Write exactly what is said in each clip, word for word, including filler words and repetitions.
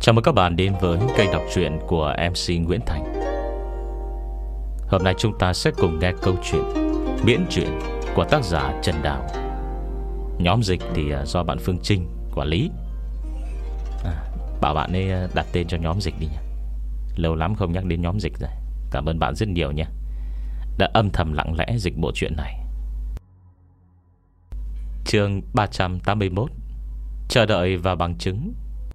Chào mừng các bạn đến với kênh đọc truyện của em xê Nguyễn Thành. Hôm nay chúng ta sẽ cùng nghe câu chuyện Miễn truyện của tác giả Trần Đào. Nhóm dịch thì do bạn Phương Trinh quản lý. à, Bảo bạn ấy đặt tên cho nhóm dịch đi nhé. Lâu lắm không nhắc đến nhóm dịch rồi. Cảm ơn bạn rất nhiều nhé, đã âm thầm lặng lẽ dịch bộ truyện này. Chương ba trăm tám mươi mốt. Chờ đợi và bằng chứng.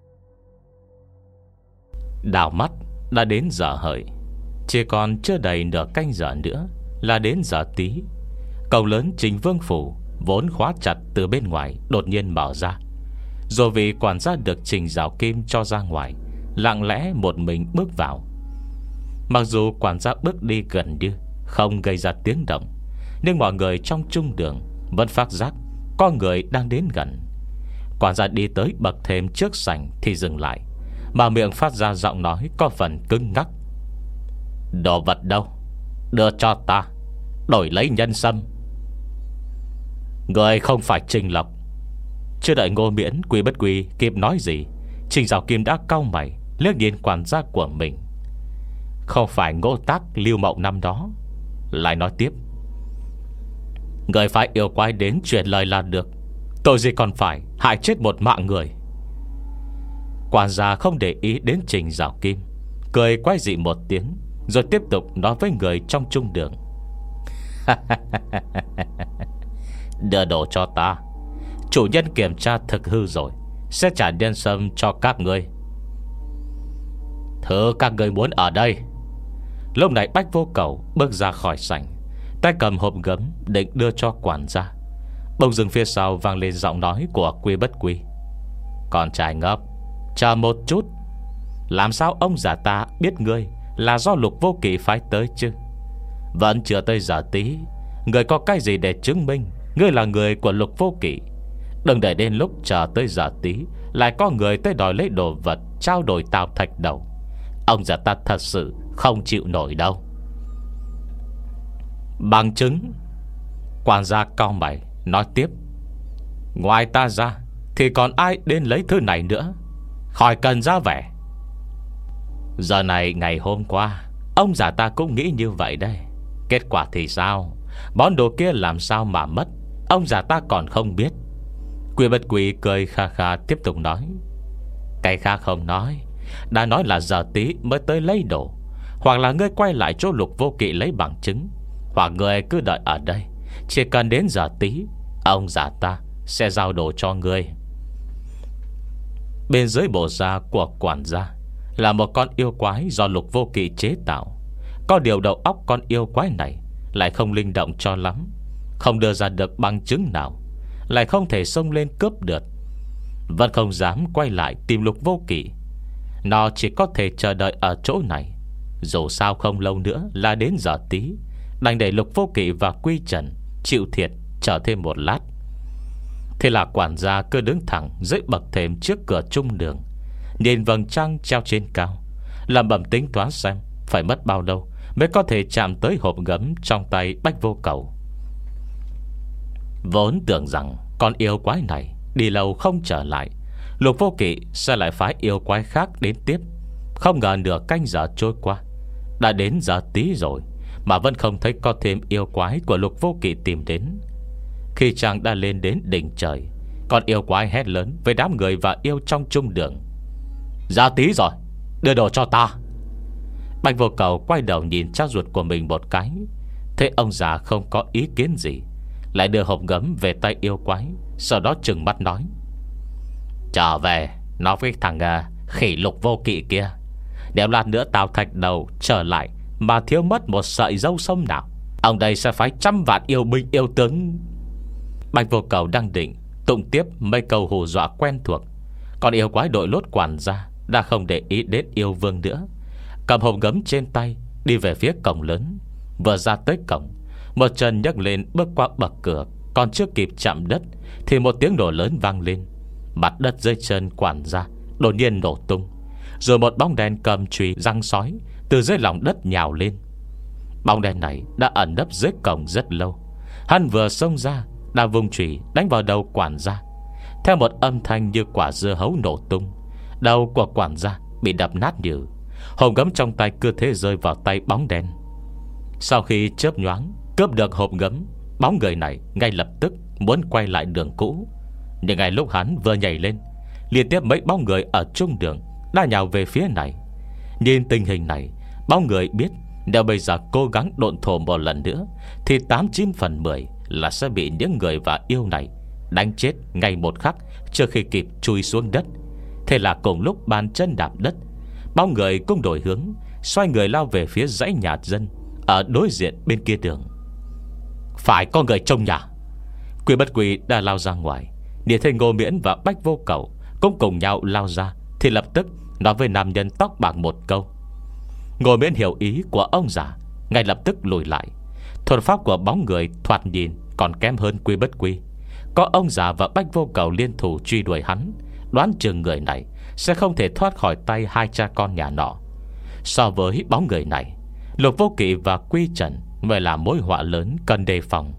Đảo mắt đã đến giờ hợi. Chỉ còn chưa đầy nửa canh giờ nữa là đến giờ tí. Cổng lớn Trình Vương Phủ vốn khóa chặt từ bên ngoài đột nhiên mở ra. Rồi vị quản gia được Trình Giảo Kim cho ra ngoài, lặng lẽ một mình bước vào. Mặc dù quản gia bước đi gần như không gây ra tiếng động, nhưng mọi người trong trung đường vẫn phát giác có người đang đến gần. Quản gia đi tới bậc thềm trước sảnh thì dừng lại, mà miệng phát ra giọng nói có phần cứng ngắc. Đồ vật đâu? Đưa cho ta, đổi lấy nhân sâm. Người không phải Trình Lộc. Chưa đợi Ngô Miễn Quy Bất Quy kịp nói gì, Trình Giảo Kim đã cau mày liếc nhìn quản gia của mình. Không phải Ngô Tác Lưu Mộng năm đó. Lại nói tiếp. Người phải yêu quái đến truyền lời là được, tội gì còn phải hại chết một mạng người. Quản gia không để ý đến Trình Giảo Kim, cười quái dị một tiếng, rồi tiếp tục nói với người trong trung đường. Đưa đồ cho ta. Chủ nhân kiểm tra thực hư rồi sẽ trả nhân sâm cho các ngươi. Thứ các ngươi muốn ở đây. Lúc này Bách Vô Cầu bước ra khỏi sảnh, tay cầm hộp gấm định đưa cho quản gia. Bỗng dưng phía sau vang lên giọng nói của Quy Bất Quy. Con trai ngốc, chờ một chút. Làm sao ông già ta biết ngươi là do Lục Vô Kỵ phái tới chứ? Vẫn chưa tới giờ tí, người có cái gì để chứng minh ngươi là người của Lục Vô Kỵ? Đừng để đến lúc chờ tới giờ tí lại có người tới đòi lấy đồ vật, trao đổi tào thạch đầu. Ông già ta thật sự không chịu nổi đâu. Bằng chứng. Quản gia cau mày nói tiếp. Ngoài ta ra thì còn ai đến lấy thứ này nữa? Khỏi cần ra vẻ. Giờ này ngày hôm qua ông già ta cũng nghĩ như vậy đây. Kết quả thì sao? Món đồ kia làm sao mà mất, ông già ta còn không biết. Quy Bất Quy cười kha kha tiếp tục nói. Cái khác không nói, đã nói là giờ tí mới tới lấy đồ. Hoặc là ngươi quay lại chỗ Lục Vô Kỵ lấy bằng chứng, hoặc ngươi cứ đợi ở đây. Chỉ cần đến giờ tí, ông già ta sẽ giao đồ cho ngươi. Bên dưới bộ da của quản gia là một con yêu quái do Lục Vô Kỵ chế tạo. Có điều đầu óc con yêu quái này lại không linh động cho lắm, không đưa ra được bằng chứng nào, lại không thể xông lên cướp được, vẫn không dám quay lại tìm Lục Vô Kỵ. Nó chỉ có thể chờ đợi ở chỗ này. Dù sao không lâu nữa là đến giờ tí, đành để Lục Vô Kỵ và Quy Trần chịu thiệt chờ thêm một lát. Thế là quản gia cứ đứng thẳng dưới bậc thềm trước cửa trung đường, nhìn vầng trăng treo trên cao, làm bẩm tính toán xem phải mất bao lâu mới có thể chạm tới hộp gấm trong tay Bách Vô Cầu. Vốn tưởng rằng con yêu quái này đi lâu không trở lại, Lục Vô Kỵ sẽ lại phái yêu quái khác đến tiếp. Không ngờ nửa canh giờ trôi qua, đã đến giờ tí rồi mà vẫn không thấy có thêm yêu quái của Lục Vô Kỵ tìm đến. Khi chàng đã lên đến đỉnh trời, con yêu quái hét lớn với đám người và yêu trong trung đường. Giờ tí rồi, đưa đồ cho ta. Bạch Vô Cầu quay đầu nhìn cha ruột của mình một cái, thế ông già không có ý kiến gì, lại đưa hộp gấm về tay yêu quái. Sau đó trừng mắt nói. Trở về nói với thằng uh, khỉ Lục Vô Kỵ kia, nếu lát nữa tào thạch đầu trở lại mà thiếu mất một sợi dâu sông nào, ông đây sẽ phải trăm vạn yêu binh yêu tướng. Bạch Vô Cầu đang định tụng tiếp mấy câu hù dọa quen thuộc, còn yêu quái đội lốt quản gia đã không để ý đến yêu vương nữa, cầm hộp gấm trên tay đi về phía cổng lớn. Vừa ra tới cổng, một chân nhấc lên bước qua bậc cửa, còn chưa kịp chạm đất thì một tiếng nổ lớn vang lên. Mặt đất dưới chân quản gia đột nhiên nổ tung, rồi một bóng đen cầm chùy răng sói từ dưới lòng đất nhào lên. Bóng đen này đã ẩn nấp dưới cổng rất lâu. Hắn vừa xông ra đã vùng chùy đánh vào đầu quản gia. Theo một âm thanh như quả dưa hấu nổ tung, Đầu của quản gia bị đập nát nhừ. Hộp gấm trong tay cứ thế rơi vào tay bóng đen. Sau khi chớp nhoáng cướp được hộp gấm, bóng người này ngay lập tức muốn quay lại đường cũ. Nhưng ngay lúc hắn vừa nhảy lên, liên tiếp mấy bóng người ở trung đường đã nhào về phía này. Nhìn tình hình này, bóng người biết nếu bây giờ cố gắng độn thổ một lần nữa thì tám chín phần mười là sẽ bị những người và yêu này đánh chết ngay một khắc trước khi kịp chui xuống đất. Thế là cùng lúc bàn chân đạp đất, bóng người cũng đổi hướng, xoay người lao về phía dãy nhà dân ở đối diện bên kia đường. Phải có người trong nhà. Quy Bất Quy đã lao ra ngoài, nhìn thấy Ngô Miễn và Bách Vô Cầu cũng cùng nhau lao ra, thì lập tức nói với nam nhân tóc bạc một câu. Ngô Miễn hiểu ý của ông già, ngay lập tức lùi lại. Thuật pháp của bóng người thoạt nhìn còn kém hơn Quy Bất Quy. Có ông già và Bách Vô Cầu liên thủ truy đuổi hắn, đoán chừng người này sẽ không thể thoát khỏi tay hai cha con nhà nọ. So với bóng người này, Lục Vô Kỵ và Quy Trần mới là mối họa lớn cần đề phòng.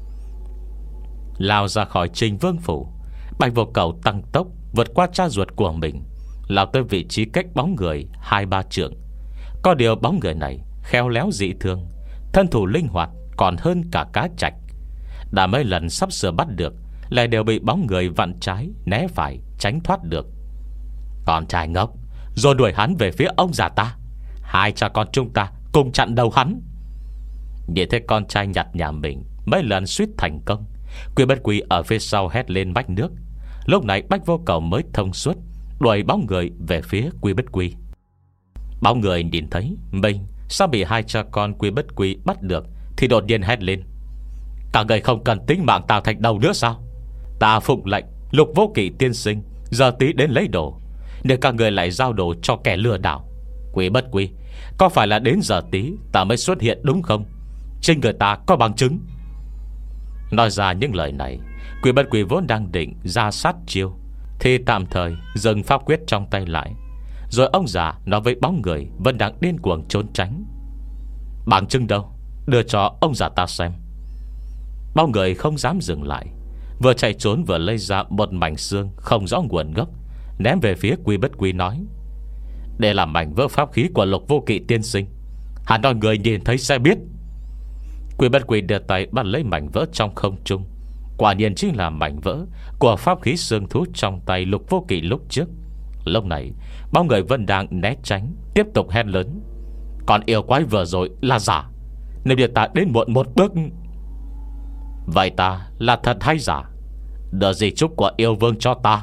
Lao ra khỏi Trình Vương phủ, Bạch Vô Cầu tăng tốc vượt qua cha ruột của mình, lao tới vị trí cách bóng người hai ba trượng. Có điều bóng người này khéo léo dị thường, thân thủ linh hoạt còn hơn cả cá trạch. Đã mấy lần sắp sửa bắt được, lại đều bị bóng người vặn trái né phải tránh thoát được. Con trai ngốc, rồi đuổi hắn về phía ông già ta. Hai cha con chúng ta cùng chặn đầu hắn. Nhìn thấy con trai nhặt nhà mình mấy lần suýt thành công, Quy Bất Quy ở phía sau hét lên mách nước. Lúc này Bách Vô Cầu mới thông suốt, đuổi bóng người về phía Quy Bất Quy. Bóng người nhìn thấy mình sao bị hai cha con Quy Bất Quy bắt được, thì đột nhiên hét lên. Cả người không cần tính mạng Tào Thạch Đầu nữa sao? Ta phụng lệnh Lục Vô Kỵ tiên sinh giờ tí đến lấy đồ, để các người lại giao đồ cho kẻ lừa đảo. Quy Bất Quy, có phải là đến giờ tí ta mới xuất hiện đúng không? Trên người ta có bằng chứng. Nói ra những lời này, Quy Bất Quy vốn đang định ra sát chiêu, thì tạm thời dừng pháp quyết trong tay lại. Rồi ông già nói với bóng người vẫn đang điên cuồng trốn tránh. Bằng chứng đâu? Đưa cho ông già ta xem. Bóng người không dám dừng lại, vừa chạy trốn vừa lấy ra một mảnh xương không rõ nguồn gốc, ném về phía Quy Bất Quy nói. Đây là mảnh vỡ pháp khí của Lục Vô Kỵ tiên sinh, hắn nói người nhìn thấy sẽ biết. Quy Bất Quy đưa tay bắt lấy mảnh vỡ trong không trung. Quả nhiên chính là mảnh vỡ của pháp khí xương thú trong tay Lục Vô Kỵ lúc trước. Lúc này bóng người vẫn đang né tránh, tiếp tục hét lớn. Còn yêu quái vừa rồi là giả, nếu như ta đến muộn một bước. Vậy ta là thật hay giả? Đưa di chúc của yêu vương cho ta.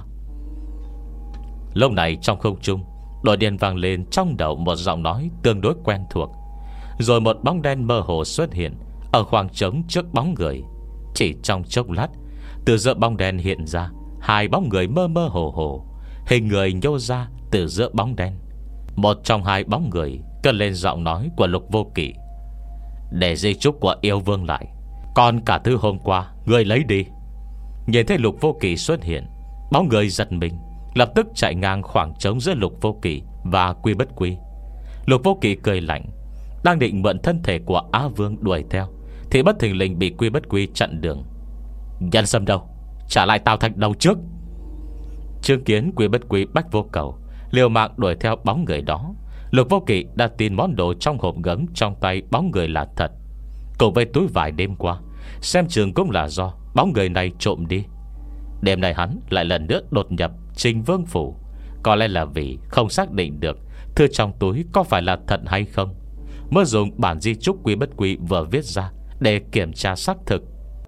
Lúc này trong không trung đột nhiên vang lên trong đầu một giọng nói tương đối quen thuộc. Rồi một bóng đen mơ hồ xuất hiện ở khoảng trống trước bóng người. Chỉ trong chốc lát, từ giữa bóng đen hiện ra hai bóng người mơ mơ hồ hồ, hình người nhô ra từ giữa bóng đen. Một trong hai bóng người cất lên giọng nói của Lục Vô Kỵ. Để di chúc của yêu vương lại, còn cả thứ hôm qua người lấy đi. Nhìn thấy Lục Vô Kỵ xuất hiện, bóng người giật mình, lập tức chạy ngang khoảng trống giữa Lục Vô Kỵ và Quy Bất Quy. Lục Vô Kỵ cười lạnh, đang định mượn thân thể của Á Vương đuổi theo, thì bất thình lình bị Quy Bất Quy chặn đường. Nhân sâm đâu? Trả lại Tào Thạch Đầu trước. Chứng kiến Quy Bất Quy Bách Vô Cầu liều mạng đuổi theo bóng người đó, Lục Vô Kỵ đã tin món đồ trong hộp gấm trong tay bóng người là thật, cùng với túi vải đêm qua xem chừng cũng là do bóng người này trộm đi. Đêm nay hắn lại lần nữa đột nhập Trình Vương phủ, có lẽ là vì không xác định được thư trong túi có phải là thật hay không, mới dùng bản di chúc Quy Bất Quy vừa viết ra để kiểm tra xác thực.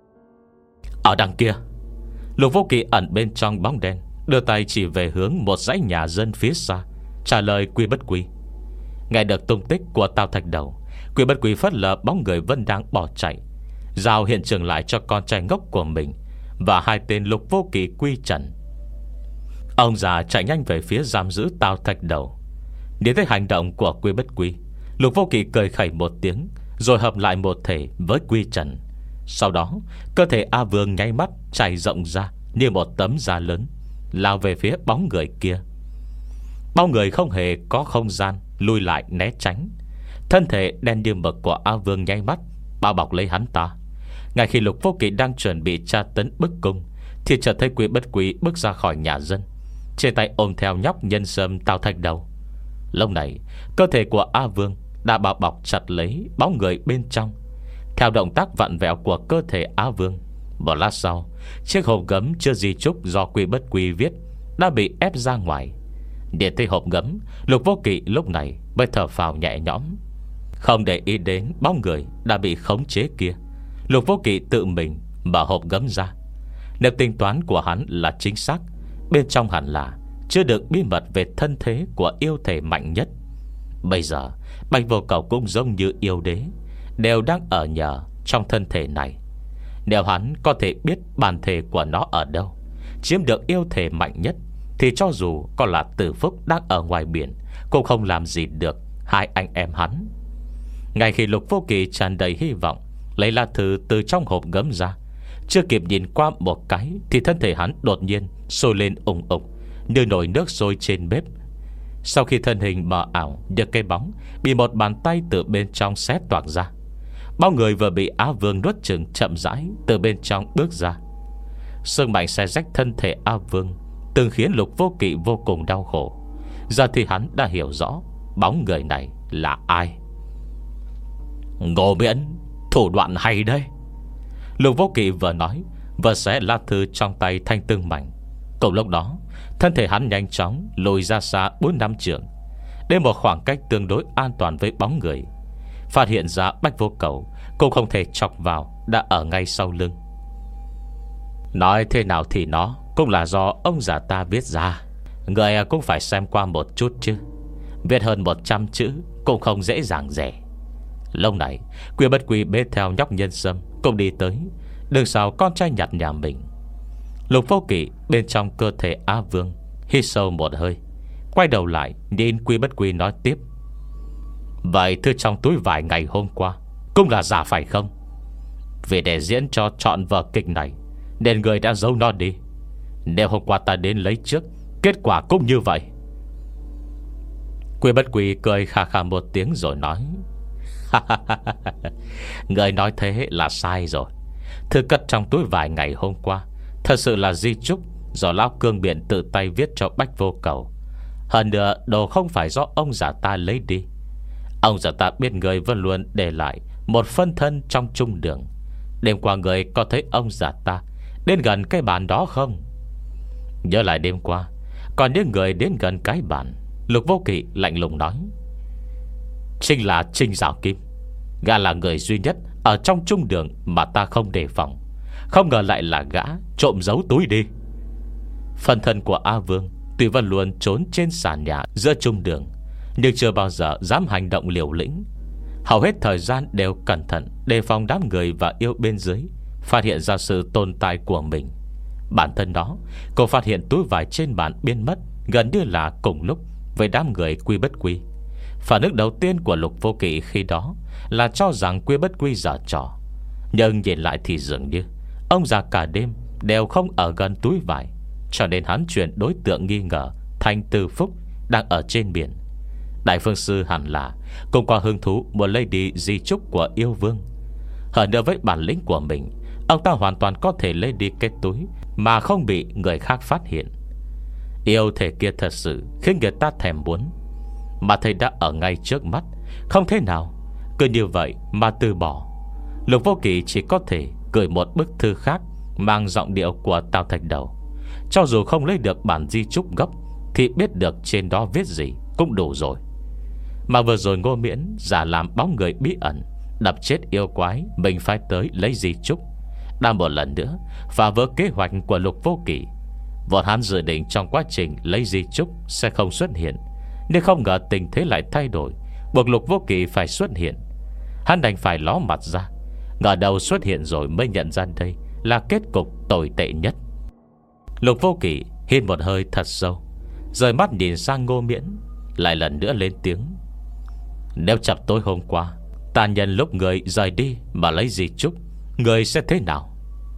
Ở đằng kia, Lục Vô Kỵ ẩn bên trong bóng đen, đưa tay chỉ về hướng một dãy nhà dân phía xa, trả lời Quy Bất Quy. Nghe được tung tích của Tào Thạch Đầu, Quy Bất Quy phớt lờ bóng người vẫn đang bỏ chạy, giao hiện trường lại cho con trai ngốc của mình và hai tên Lục Vô Kỵ Quy Trần. Ông già chạy nhanh về phía giam giữ Tào Thạch Đầu. Nhìn thấy hành động của Quy Bất Quy, Lục Vô Kỵ cười khẩy một tiếng, rồi hợp lại một thể với Quy Trần. Sau đó cơ thể A Vương nháy mắt trải rộng ra như một tấm da lớn, lao về phía bóng người kia. Bóng người không hề có không gian lui lại né tránh. Thân thể đen như mực của A Vương nháy mắt bao bọc lấy hắn ta. Ngay khi Lục Vô Kỵ đang chuẩn bị tra tấn bức cung, thì chợt thấy Quy Bất Quy bước ra khỏi nhà dân. trên tay ôm theo nhóc nhân sâm Tào Thạch Đầu. Lúc này cơ thể của A Vương đã bao bọc chặt lấy bóng người bên trong. Theo động tác vặn vẹo của cơ thể A Vương, một lát sau, chiếc hộp gấm chưa di chúc do Quy Bất Quy viết đã bị ép ra ngoài. Để thấy hộp gấm, Lục Vô Kỵ lúc này mới thở phào nhẹ nhõm. Không để ý đến bóng người đã bị khống chế kia, Lục Vô Kỵ tự mình mở hộp gấm ra. Nếu tính toán của hắn là chính xác, bên trong hẳn là chưa được bí mật về thân thế của yêu thể mạnh nhất. Bây giờ Bạch Vô Cầu cũng giống như yêu đế, đều đang ở nhờ trong thân thể này. Nếu hắn có thể biết bản thể của nó ở đâu, chiếm được yêu thể mạnh nhất, thì cho dù có là Tử Phúc đang ở ngoài biển, cũng không làm gì được hai anh em hắn. Ngay khi Lục Vô Kỵ tràn đầy hy vọng lấy lá thư từ trong hộp gấm ra, chưa kịp nhìn qua một cái thì thân thể hắn đột nhiên sôi lên ùng ục như nồi nước sôi trên bếp. Sau khi thân hình mờ ảo được cái bóng bị một bàn tay từ bên trong xé toạc ra, bao người vừa bị Á Vương nuốt chửng chậm rãi từ bên trong bước ra. Sương mạnh xé rách thân thể Á Vương, từng khiến Lục Vô Kỵ vô cùng đau khổ. Giờ thì hắn đã hiểu rõ bóng người này là ai. Ngô Miễn, thủ đoạn hay đấy. Lục Vô Kỵ vừa nói vừa xé lá thư trong tay thành từng mảnh. Cùng lúc đó, thân thể hắn nhanh chóng lùi ra xa bốn năm trượng, đến một khoảng cách tương đối an toàn với bóng người. Phát hiện ra Bạch Vô Cầu cũng không thể chọc vào, đã ở ngay sau lưng. Nói thế nào thì nó cũng là do ông già ta viết ra, người cũng phải xem qua một chút chứ. Viết hơn một trăm chữ cũng không dễ dàng dẻ. Lúc này Quy Bất Quy bế theo nhóc nhân sâm cũng đi tới, đằng sau con trai nhặt nhà mình. Lục Vô Kỵ bên trong cơ thể Á Vương hít sâu một hơi, quay đầu lại nhìn Quy Bất Quy nói tiếp: Vậy thư trong túi vải ngày hôm qua cũng là giả phải không? Vì để diễn cho trọn vở kịch này nên người đã giấu nó đi. Nếu hôm qua ta đến lấy trước, kết quả cũng như vậy. Quy Bất Quy cười khà khà một tiếng rồi nói: Người nói thế là sai rồi. Thư cất trong túi vải ngày hôm qua thật sự là di chúc do Lão Cương Biện tự tay viết cho Bách Vô Cầu. Hơn nữa đồ không phải do ông già ta lấy đi. Ông già ta biết người vẫn luôn để lại một phân thân trong trung đường. Đêm qua người có thấy ông già ta đến gần cái bàn đó không? Nhớ lại đêm qua còn những người đến gần cái bàn. Lục Vô Kỵ lạnh lùng nói: Chính là Trinh Giảo Kim. Gã là người duy nhất ở trong trung đường mà ta không đề phòng. Không ngờ lại là gã trộm giấu túi đi. Phần thân của A Vương tuy vẫn luôn trốn trên sàn nhà giữa trung đường, nhưng chưa bao giờ dám hành động liều lĩnh. Hầu hết thời gian đều cẩn thận đề phòng đám người và yêu bên dưới phát hiện ra sự tồn tại của mình. Bản thân đó, cô phát hiện túi vải trên bàn biến mất gần như là cùng lúc với đám người Quy Bất Quy. Phản ứng đầu tiên của Lục Vô Kỵ khi đó là cho rằng Quy Bất Quy giở trò. Nhưng nhìn lại thì dường như ông già cả đêm đều không ở gần túi vải, cho nên hắn chuyển đối tượng nghi ngờ thành Từ Phúc đang ở trên biển. Đại phương sư hẳn là cũng có hứng thú muốn lấy đi di chúc của yêu vương. Hơn nữa với bản lĩnh của mình, ông ta hoàn toàn có thể lấy đi cái túi mà không bị người khác phát hiện. Yêu thể kia thật sự khiến người ta thèm muốn, mà thầy đã ở ngay trước mắt, không thể nào cứ như vậy mà từ bỏ. Lục Vô Kỵ chỉ có thể gửi một bức thư khác mang giọng điệu của Tào Thạch Đầu. Cho dù không lấy được bản di chúc gốc thì biết được trên đó viết gì cũng đủ rồi. Mà vừa rồi Ngô Miễn giả làm bóng người bí ẩn đập chết yêu quái mình phải tới lấy di chúc, đã một lần nữa phá vỡ kế hoạch của Lục Vô Kỵ. Vốn hắn dự định trong quá trình lấy di chúc sẽ không xuất hiện, nhưng không ngờ tình thế lại thay đổi, buộc Lục Vô Kỵ phải xuất hiện. Hắn đành phải ló mặt ra, ngờ đầu xuất hiện rồi mới nhận ra đây là kết cục tồi tệ nhất. Lục Vô Kỵ hít một hơi thật sâu, rời mắt nhìn sang Ngô Miễn, lại lần nữa lên tiếng: Nếu chập tối hôm qua ta nhân lúc người rời đi mà lấy di chúc, người sẽ thế nào?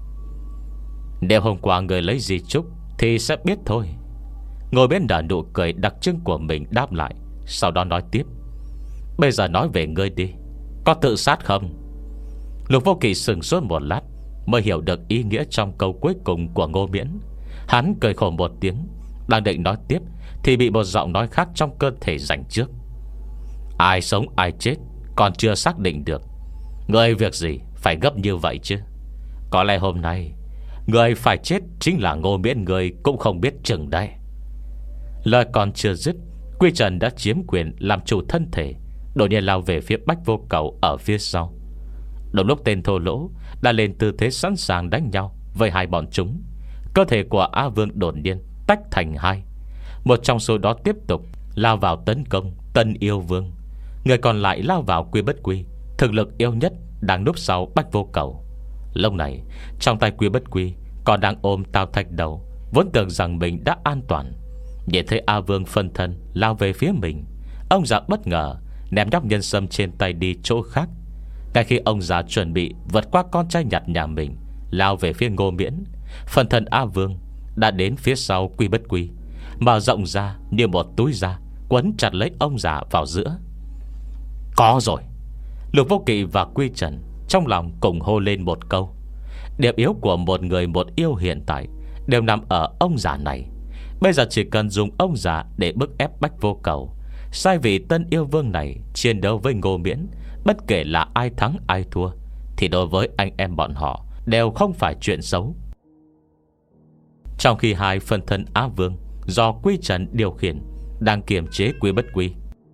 Nếu hôm qua người lấy di chúc thì sẽ biết thôi. Ngồi bên nở nụ cười đặc trưng của mình đáp lại, sau đó nói tiếp: Bây giờ nói về ngươi đi, có tự sát không? Lục Vô Kỵ sừng sốt một lát mới hiểu được ý nghĩa trong câu cuối cùng của Ngô Miễn. Hắn cười khổ một tiếng, Đang định nói tiếp thì bị một giọng nói khác trong cơ thể giành trước. Ai sống ai chết còn chưa xác định được. Người việc gì phải gấp như vậy chứ? Có lẽ hôm nay người phải chết chính là Ngô Miễn, người cũng không biết chừng đây. Lời còn chưa dứt, Quy Trần đã chiếm quyền làm chủ thân thể, đột nhiên lao về phía Bách Vô Cầu ở phía sau. Đúng lúc tên thô lỗ đã lên tư thế sẵn sàng đánh nhau với hai bọn chúng, cơ thể của Á Vương đột nhiên tách thành hai. Một trong số đó tiếp tục lao vào tấn công Tân Yêu Vương. Người còn lại lao vào Quy Bất Quy, thực lực yếu nhất đang núp sau Bách Vô Cầu. Lúc này trong tay Quy Bất Quy còn đang ôm Tào Thạch Đầu, vốn tưởng rằng mình đã an toàn. Nhìn thấy A Vương phân thân lao về phía mình, ông già bất ngờ ném nhóc nhân sâm trên tay đi chỗ khác. Ngay khi ông già chuẩn bị vượt qua con trai nhặt nhà mình lao về phía Ngô Miễn, phân thân A Vương đã đến phía sau Quy Bất Quy, mở rộng ra như một túi da, quấn chặt lấy ông già vào giữa. Có rồi. Lục Vô Kỵ và Quy Trần trong lòng cùng hô lên một câu. Điểm yếu của một người một yêu hiện tại đều nằm ở ông già này. Bây giờ chỉ cần dùng ông già để bức ép Bách Vô Cầu. Sai vị Tân Yêu Vương này chiến đấu với Ngô Miễn, bất kể là ai thắng ai thua, thì đối với anh em bọn họ đều không phải chuyện xấu. Trong khi hai phân thân Á Vương do Quy Trần điều khiển đang kiềm chế Quy Bất Quy,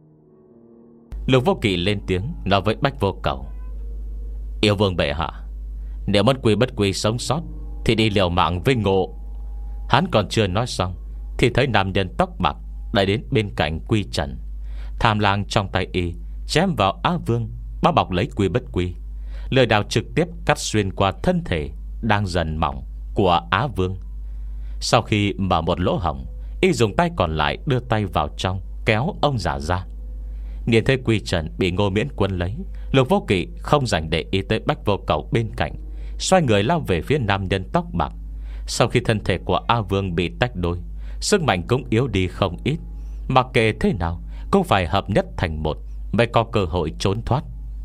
Lục Vô Kỵ lên tiếng nói với Bách Vô Cầu. Yêu Vương bệ hạ, nếu mất Quy Bất Quy sống sót thì đi liều mạng với Ngộ. Hắn còn chưa nói xong thì thấy nam nhân tóc bạc đã đến bên cạnh Quy Trần. Tham lang trong tay y chém vào Á Vương, bao bọc lấy Quy Bất Quy. Lưỡi đao trực tiếp cắt xuyên qua thân thể đang dần mỏng của Á Vương. Sau khi mở một lỗ hổng, y dùng tay còn lại đưa tay vào trong, kéo ông già ra. Nhìn thấy Quy Trần bị Ngô Miễn quân lấy, Lục Vô Kỵ không dành để ý tới Bách Vô Cầu bên cạnh, xoay người lao về phía nam nhân tóc bạc. Sau khi thân thể của A Vương bị tách đôi, sức mạnh cũng yếu đi không ít. Mặc kệ thế nào cũng phải hợp nhất thành một mới có cơ hội trốn thoát.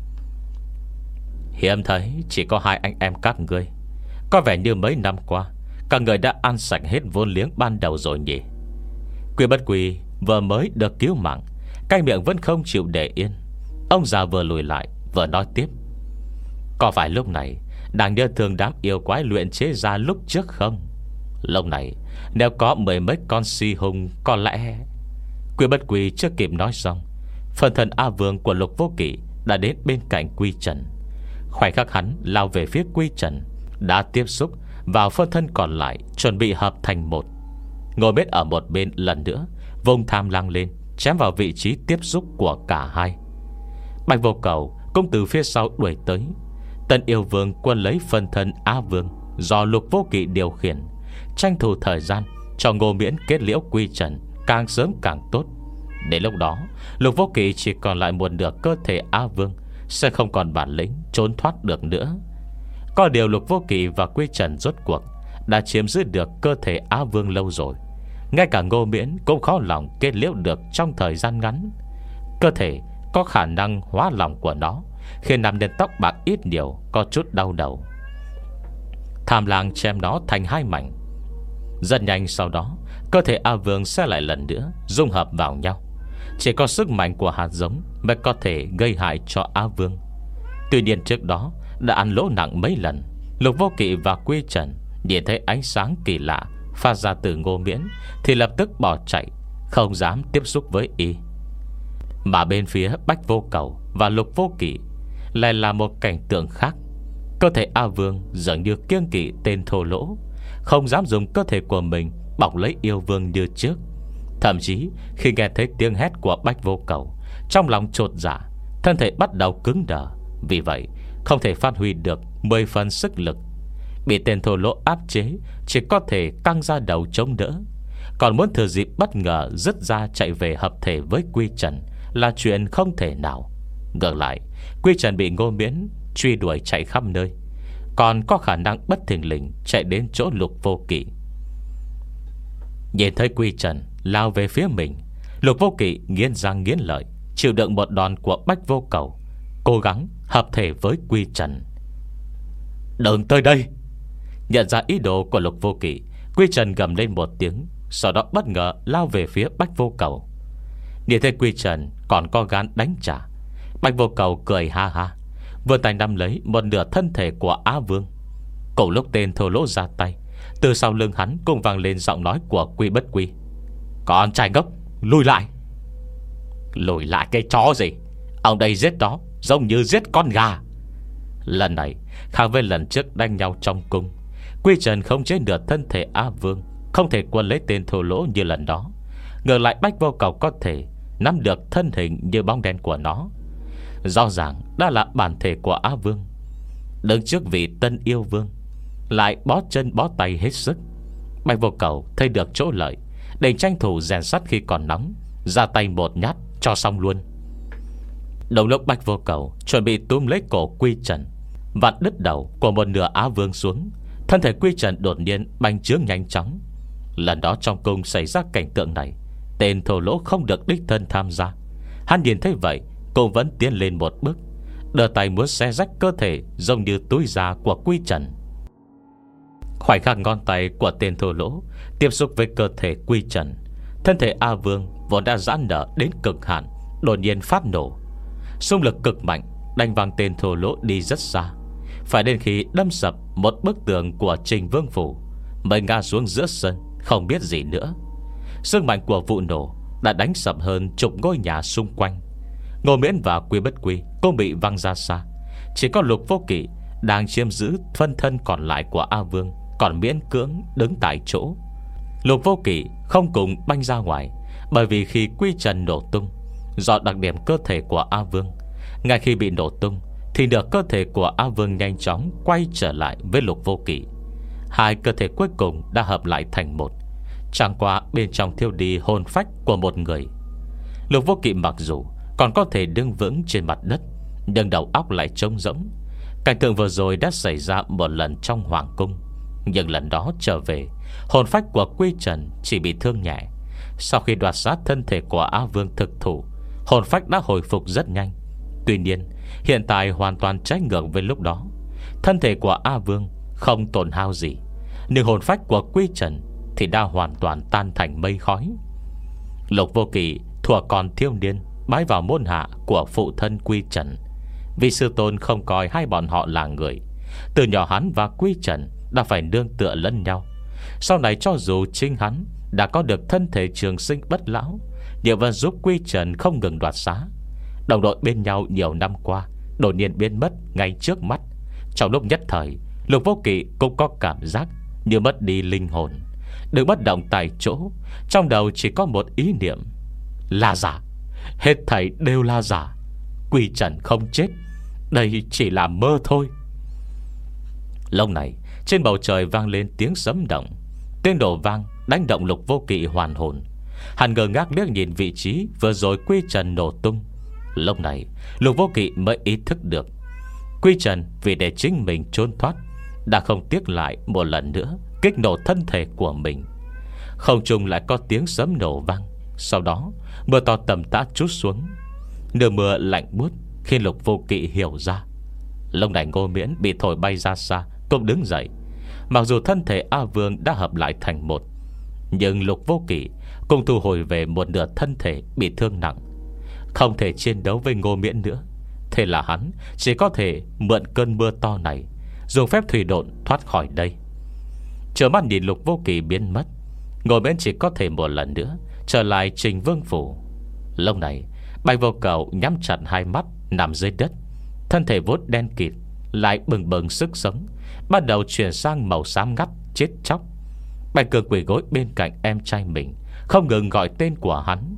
Hiếm thấy chỉ có hai anh em các ngươi. Có vẻ như mấy năm qua các người đã ăn sạch hết vốn liếng ban đầu rồi nhỉ? Quy Bất Quy vừa mới được cứu mạng, cái miệng vẫn không chịu để yên. Ông già vừa lùi lại vừa nói tiếp. Có phải lúc này đang nhớ thương đám yêu quái luyện chế ra lúc trước không? Lúc này nếu có mười mấy con si hùng có lẽ... Quy Bất Quy chưa kịp nói xong, phần thân A Vương của Lục Vô Kỵ đã đến bên cạnh Quy Trần. Khoảnh khắc hắn lao về phía Quy Trần, đã tiếp xúc vào phân thân còn lại, chuẩn bị hợp thành một. Ngồi bết ở một bên lần nữa vùng tham lang lên, chém vào vị trí tiếp xúc của cả hai. Bạch Vô Cầu cũng từ phía sau đuổi tới. Tân Yêu Vương quân lấy phân thân Á Vương do Lục Vô Kỵ điều khiển, tranh thủ thời gian cho Ngô Miễn kết liễu Quy Trần càng sớm càng tốt. Đến lúc đó Lục Vô Kỵ chỉ còn lại một nửa cơ thể Á Vương, sẽ không còn bản lĩnh trốn thoát được nữa. Có điều Lục Vô Kỵ và Quy Trần rốt cuộc đã chiếm giữ được cơ thể Á Vương lâu rồi. Ngay cả Ngô Miễn cũng khó lòng kết liễu được trong thời gian ngắn. Cơ thể có khả năng hóa lòng của nó khiến nam nhân tóc bạc ít nhiều có chút đau đầu. Tham lang chém nó thành hai mảnh. Rất nhanh sau đó, cơ thể A Vương sẽ lại lần nữa dung hợp vào nhau. Chỉ có sức mạnh của hạt giống mới có thể gây hại cho A Vương. Tuy nhiên trước đó đã ăn lỗ nặng mấy lần. Lục Vô Kỵ và Quy Trần nhìn thấy ánh sáng kỳ lạ phát ra từ Ngô Miễn thì lập tức bỏ chạy, không dám tiếp xúc với y. Mà bên phía Bách Vô Cầu và Lục Vô Kỵ lại là một cảnh tượng khác. Cơ thể A Vương dường như kiêng kỵ tên thô lỗ, không dám dùng cơ thể của mình bọc lấy yêu vương như trước. Thậm chí khi nghe thấy tiếng hét của Bách Vô Cầu, trong lòng chột dạ, thân thể bắt đầu cứng đờ. Vì vậy không thể phát huy được mười phần sức lực. Bị tên thô lỗ áp chế, chỉ có thể căng ra đầu chống đỡ. Còn muốn thừa dịp bất ngờ dứt ra chạy về hợp thể với Quy Trần là chuyện không thể nào. Ngược lại, Quy Trần bị Ngô Miễn truy đuổi chạy khắp nơi, còn có khả năng bất thình lình chạy đến chỗ Lục Vô Kỵ. Nhìn thấy Quy Trần lao về phía mình, Lục Vô Kỵ nghiến răng nghiến lợi, chịu đựng một đòn của Bách Vô Cầu, cố gắng hợp thể với Quy Trần. Đừng tới đây! Nhận ra ý đồ của Lục Vô Kỵ, Quy Trần gầm lên một tiếng, sau đó bất ngờ lao về phía Bách Vô Cầu. Nhìn thấy Quy Trần còn có gan đánh trả, Bách Vô Cầu cười ha ha, vươn tay nắm lấy một nửa thân thể của Á Vương. Cùng lúc tên thô lỗ ra tay, từ sau lưng hắn cũng vang lên giọng nói của Quy Bất Quy: "Con trai ngốc, lùi lại." "Lùi lại cái chó gì? Ông đây giết đó giống như giết con gà." Lần này khác với lần trước đánh nhau trong cung, Quy Trần không chế nửa thân thể Á Vương, không thể quân lấy tên thô lỗ như lần đó. Ngược lại Bách Vô Cầu có thể nắm được thân hình như bóng đen của nó. Rõ ràng đã là bản thể của Á Vương. Đứng trước vị tân yêu vương, lại bó chân bó tay hết sức. Bách Vô Cầu thấy được chỗ lợi, định tranh thủ rèn sắt khi còn nóng, ra tay một nhát cho xong luôn. Đồng lúc Bách Vô Cầu chuẩn bị túm lấy cổ Quy Trần, vặn đứt đầu của một nửa Á Vương xuống, thân thể Quy Trần đột nhiên bành trướng nhanh chóng. Lần đó trong cung xảy ra cảnh tượng này, tên thô lỗ không được đích thân tham gia. Hắn nhìn thấy vậy cũng vẫn tiến lên một bước, đưa tay muốn xé rách cơ thể giống như túi da của Quy Trần. Khoảnh khắc ngón tay của tên thô lỗ tiếp xúc với cơ thể Quy Trần, thân thể A Vương vốn đã giãn nở đến cực hạn đột nhiên phát nổ. Xung lực cực mạnh đánh văng tên thô lỗ đi rất xa. Phải đến khi đâm sập một bức tường của Trình Vương Phủ mới ngã xuống giữa sân, không biết gì nữa. Sức mạnh của vụ nổ đã đánh sập hơn chục ngôi nhà xung quanh. Ngô Miễn và Quy Bất Quy cũng bị văng ra xa. Chỉ có Lục Vô Kỵ đang chiếm giữ phân thân còn lại của A Vương còn miễn cưỡng đứng tại chỗ. Lục Vô Kỵ không cùng banh ra ngoài, bởi vì khi Quy Trần nổ tung, do đặc điểm cơ thể của A Vương, ngay khi bị nổ tung thì nửa cơ thể của A Vương nhanh chóng quay trở lại với Lục Vô Kỵ. Hai cơ thể cuối cùng đã hợp lại thành một, chẳng qua bên trong thiêu đi hồn phách của một người. Lục Vô Kỵ mặc dù còn có thể đứng vững trên mặt đất, nhưng đầu óc lại trống rỗng. Cảnh tượng vừa rồi đã xảy ra một lần trong hoàng cung, nhưng lần đó trở về, hồn phách của Quy Trần chỉ bị thương nhẹ. Sau khi đoạt sát thân thể của Á Vương thực thủ, hồn phách đã hồi phục rất nhanh. Tuy nhiên hiện tại hoàn toàn trái ngược với lúc đó. Thân thể của A Vương không tổn hao gì, nhưng hồn phách của Quy Trần thì đã hoàn toàn tan thành mây khói. Lục Vô Kỵ thuở còn thiếu niên bái vào môn hạ của phụ thân Quy Trần, vì sư tôn không coi hai bọn họ là người. Từ nhỏ hắn và Quy Trần đã phải nương tựa lẫn nhau. Sau này cho dù chính hắn đã có được thân thể trường sinh bất lão, nhưng vẫn giúp Quy Trần không ngừng đoạt xá. Đồng đội bên nhau nhiều năm qua đột nhiên biến mất ngay trước mắt. Trong lúc nhất thời, Lục Vô Kỵ cũng có cảm giác như mất đi linh hồn, đứng bất động tại chỗ. Trong đầu chỉ có một ý niệm: là giả, hết thảy đều là giả. Quy Trần không chết, đây chỉ là mơ thôi. Lúc này trên bầu trời vang lên tiếng sấm động. Tiếng nổ vang đánh động Lục Vô Kỵ hoàn hồn. Hắn ngơ ngác liếc nhìn vị trí vừa rồi Quy Trần nổ tung. Lúc này Lục Vô Kỵ mới ý thức được, Quy Trần vì để chính mình trốn thoát đã không tiếc lại một lần nữa kích nổ thân thể của mình. Không trung lại có tiếng sấm nổ vang. Sau đó mưa to tầm tã trút xuống. Nửa mưa lạnh buốt khiến Lục Vô Kỵ hiểu ra. Lúc này Ngô Miễn bị thổi bay ra xa cũng đứng dậy. Mặc dù thân thể A Vương đã hợp lại thành một, nhưng Lục Vô Kỵ cũng thu hồi về một nửa thân thể bị thương nặng, không thể chiến đấu với Ngô Miễn nữa. Thế là hắn chỉ có thể mượn cơn mưa to này, dùng phép thủy độn thoát khỏi đây. Chờ mắt nhìn Lục Vô Kỵ biến mất, Ngô Miễn chỉ có thể một lần nữa trở lại Trình Vương Phủ. Lúc này Bạch Vô Cầu nhắm chặt hai mắt nằm dưới đất. Thân thể vốn đen kịt lại bừng bừng sức sống, bắt đầu chuyển sang màu xám ngắt chết chóc. Bạch Cường quỳ gối bên cạnh em trai mình, không ngừng gọi tên của hắn.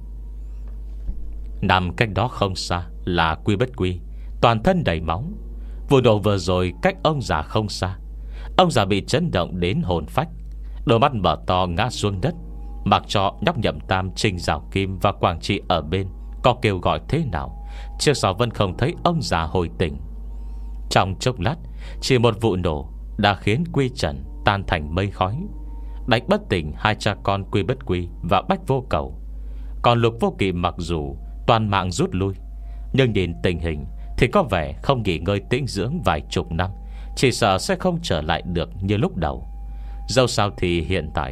Nằm cách đó không xa là Quy Bất Quy, toàn thân đầy máu. Vụ nổ vừa rồi cách ông già không xa. Ông già bị chấn động đến hồn phách, đôi mắt mở to ngã xuống đất. Mặc cho nhóc Nhậm Tam, Trình Giảo Kim và Quảng Trị ở bên có kêu gọi thế nào, trước sau vẫn không thấy ông già hồi tỉnh. Trong chốc lát, chỉ một vụ nổ đã khiến Quy Trần tan thành mây khói, đánh bất tỉnh hai cha con Quy Bất Quy và Bách Vô Cầu. Còn Lục Vô Kỵ mặc dù toàn mạng rút lui, nhưng nhìn tình hình thì có vẻ không nghỉ ngơi tĩnh dưỡng vài chục năm, chỉ sợ sẽ không trở lại được như lúc đầu. Dẫu sao thì hiện tại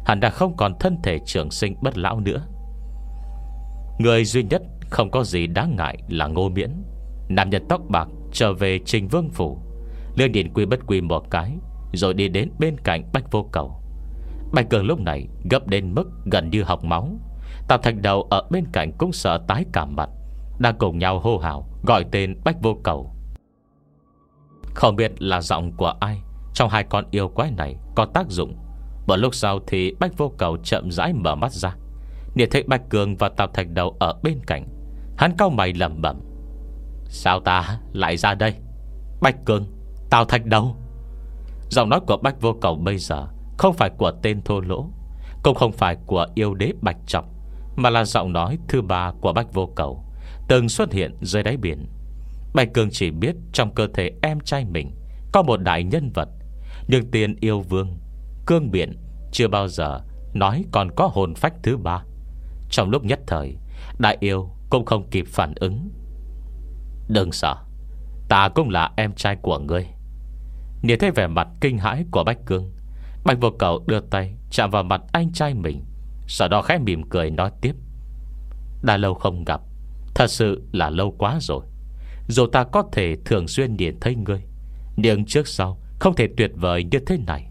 hắn đã không còn thân thể trường sinh bất lão nữa. Người duy nhất không có gì đáng ngại là Ngô Miễn. Nam nhân tóc bạc trở về Trình Vương phủ, liền nhìn Quy Bất Quy một cái, rồi đi đến bên cạnh Bách Vô Cầu. Bạch Cường lúc này gấp đến mức gần như học máu. Tào Thạch Đầu ở bên cạnh cũng sợ tái cả mặt, đang cùng nhau hô hào gọi tên Bách Vô Cầu. Không biết là giọng của ai trong hai con yêu quái này có tác dụng. Một lúc sau thì Bách Vô Cầu chậm rãi mở mắt ra, nhìn thấy Bạch Cường và Tào Thạch Đầu ở bên cạnh. Hắn cau mày lẩm bẩm: sao ta lại ra đây? Bạch Cường, Tào Thạch Đầu. Giọng nói của Bách Vô Cầu bây giờ không phải của tên thô lỗ, cũng không phải của yêu đế Bạch Trọng, mà là giọng nói thứ ba của Bách Vô Cầu, từng xuất hiện dưới đáy biển. Bạch Cường chỉ biết trong cơ thể em trai mình có một đại nhân vật, nhưng tiền yêu vương Cương Biển chưa bao giờ nói còn có hồn phách thứ ba. Trong lúc nhất thời, đại yêu cũng không kịp phản ứng. Đừng sợ, ta cũng là em trai của ngươi. Nhìn thấy vẻ mặt kinh hãi của Bách Cương, Bạch Vô Cầu đưa tay chạm vào mặt anh trai mình, sau đó khẽ mỉm cười nói tiếp: đã lâu không gặp, thật sự là lâu quá rồi. Dù ta có thể thường xuyên nhìn thấy ngươi, nhưng trước sau không thể tuyệt vời như thế này.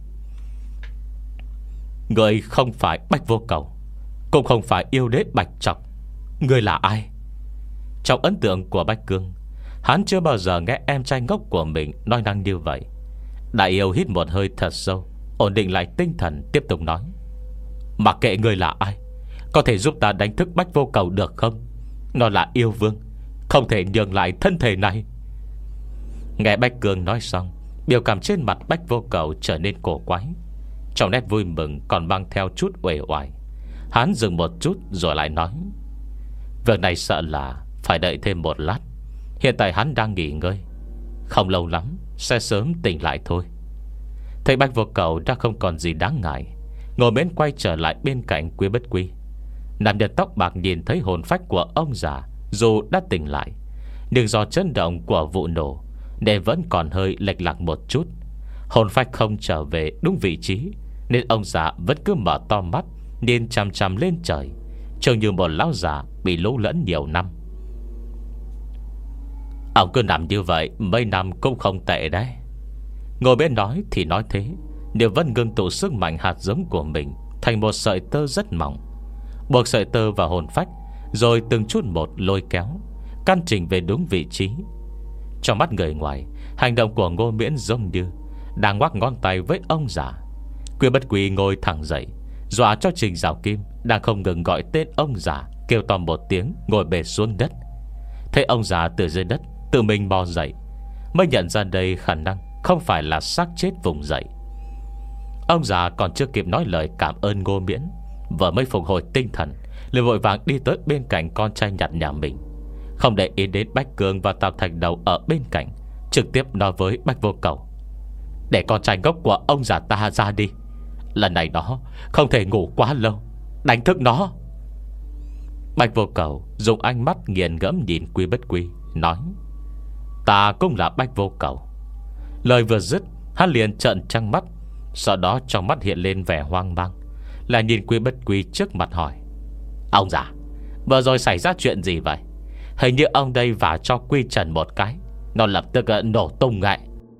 Ngươi không phải Bách Vô Cầu, cũng không phải yêu đế Bạch Trọng. Ngươi là ai? Trong ấn tượng của Bách Cương, hắn chưa bao giờ nghe em trai ngốc của mình nói năng như vậy. Đại yêu hít một hơi thật sâu, ổn định lại tinh thần, tiếp tục nói: mặc kệ ngươi là ai, có thể giúp ta đánh thức Bách Vô Cầu được không? Nó là yêu vương, không thể nhường lại thân thể này. Nghe Bách Cương nói xong, biểu cảm trên mặt Bách Vô Cầu trở nên cổ quái, trong nét vui mừng còn mang theo chút uể oải. Hắn dừng một chút rồi lại nói: việc này sợ là phải đợi thêm một lát. Hiện tại hắn đang nghỉ ngơi, không lâu lắm sẽ sớm tỉnh lại thôi. Thấy Bách Vô Cầu đã không còn gì đáng ngại, Ngô Miễn quay trở lại bên cạnh Quy Bất Quy. Nam nhân tóc bạc nhìn thấy hồn phách của ông già dù đã tỉnh lại, nhưng do chấn động của vụ nổ nên vẫn còn hơi lệch lạc một chút. Hồn phách không trở về đúng vị trí, nên ông già vẫn cứ mở to mắt, nhìn chằm chằm lên trời, trông như một lão già bị lũ lẫn nhiều năm. Ông cứ nằm như vậy mấy năm cũng không tệ đấy. Ngồi bên nói thì nói thế, nhưng vẫn ngưng tụ sức mạnh hạt giống của mình thành một sợi tơ rất mỏng, buộc sợi tơ vào hồn phách, rồi từng chút một lôi kéo, căn chỉnh về đúng vị trí. Trong mắt người ngoài, hành động của Ngô Miễn giống như đang ngoắc ngón tay với ông già. Quy Bất Quy ngồi thẳng dậy, dọa cho Trình Giảo Kim đang không ngừng gọi tên ông già kêu to một tiếng, ngồi bệt xuống đất. Thấy ông già từ dưới đất tự mình bò dậy, mới nhận ra đây khả năng không phải là xác chết vùng dậy. Ông già còn chưa kịp nói lời cảm ơn Ngô Miễn, vừa mới phục hồi tinh thần, liền vội vàng đi tới bên cạnh con trai nhặt nhà mình, không để ý đến Bách Cương và Tào Thạch Đầu ở bên cạnh, trực tiếp nói với Bách Vô Cầu: để con trai ngốc của ông già ta ra đi, lần này nó không thể ngủ quá lâu, đánh thức nó. Bách Vô Cầu dùng ánh mắt nghiền ngẫm nhìn Quy Bất Quy, nói: ta cũng là Bách Vô Cầu. Lời vừa dứt, hắn liền trợn trăng mắt, sau đó trong mắt hiện lên vẻ hoang mang, là nhìn Quy Bất Quy trước mặt hỏi: ông già, vừa rồi xảy ra chuyện gì vậy? Hình như ông đây vả cho Quy Trần một cái, nó lập tức nổ tung ngay.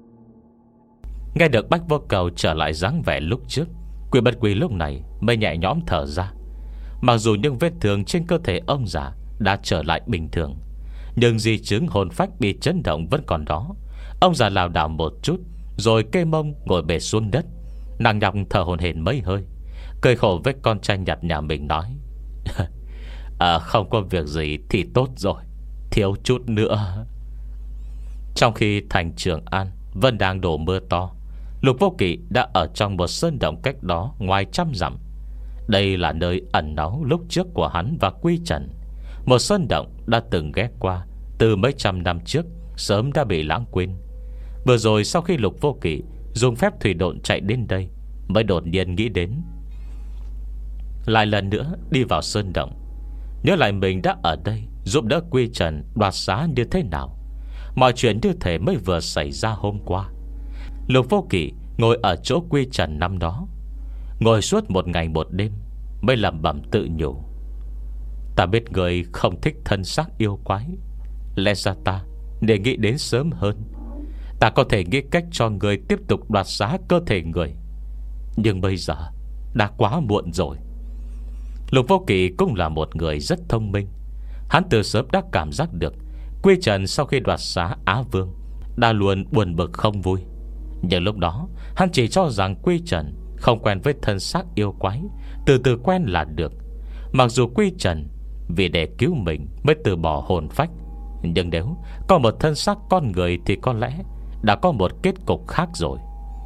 Nghe được Bách Vô Cầu trở lại dáng vẻ lúc trước, Quy Bất Quy lúc này mới nhẹ nhõm thở ra. Mặc dù những vết thương trên cơ thể ông già đã trở lại bình thường, nhưng di chứng hồn phách bị chấn động vẫn còn đó. Ông già lảo đảo một chút, rồi kê mông ngồi bệt xuống đất, nặng nhọc thở hổn hển mấy hơi, cười khổ với con trai nhặt nhà mình nói: à, không có việc gì thì tốt rồi, thiếu chút nữa. Trong khi thành Trường An vẫn đang đổ mưa to, Lục Vô Kỵ đã ở trong một sơn động cách đó ngoài trăm dặm. Đây là nơi ẩn náu lúc trước của hắn và Quy Trần, một sơn động đã từng ghé qua từ mấy trăm năm trước, sớm đã bị lãng quên. Vừa rồi sau khi Lục Vô Kỵ dùng phép thủy độn chạy đến đây, mới đột nhiên nghĩ đến lại lần nữa đi vào sơn động, nhớ lại mình đã ở đây giúp đỡ Quy Trần đoạt xá như thế nào. Mọi chuyện như thể mới vừa xảy ra hôm qua. Lục Vô Kỵ ngồi ở chỗ Quy Trần năm đó, Ngồi suốt một ngày một đêm, mới lẩm bẩm tự nhủ: ta biết người không thích thân xác yêu quái, lẽ ra ta để nghĩ đến sớm hơn. Ta có thể nghĩ cách cho người tiếp tục đoạt xá cơ thể người, nhưng bây giờ đã quá muộn rồi. Lục Vô Kỵ cũng là một người rất thông minh. Hắn từ sớm đã cảm giác được Quy Trần sau khi đoạt xá Á Vương đã luôn buồn bực không vui. Nhưng lúc đó hắn chỉ cho rằng Quy Trần không quen với thân xác yêu quái, từ từ quen là được. Mặc dù Quy Trần vì để cứu mình mới từ bỏ hồn phách, nhưng nếu có một thân xác con người thì có lẽ đã có một kết cục khác rồi.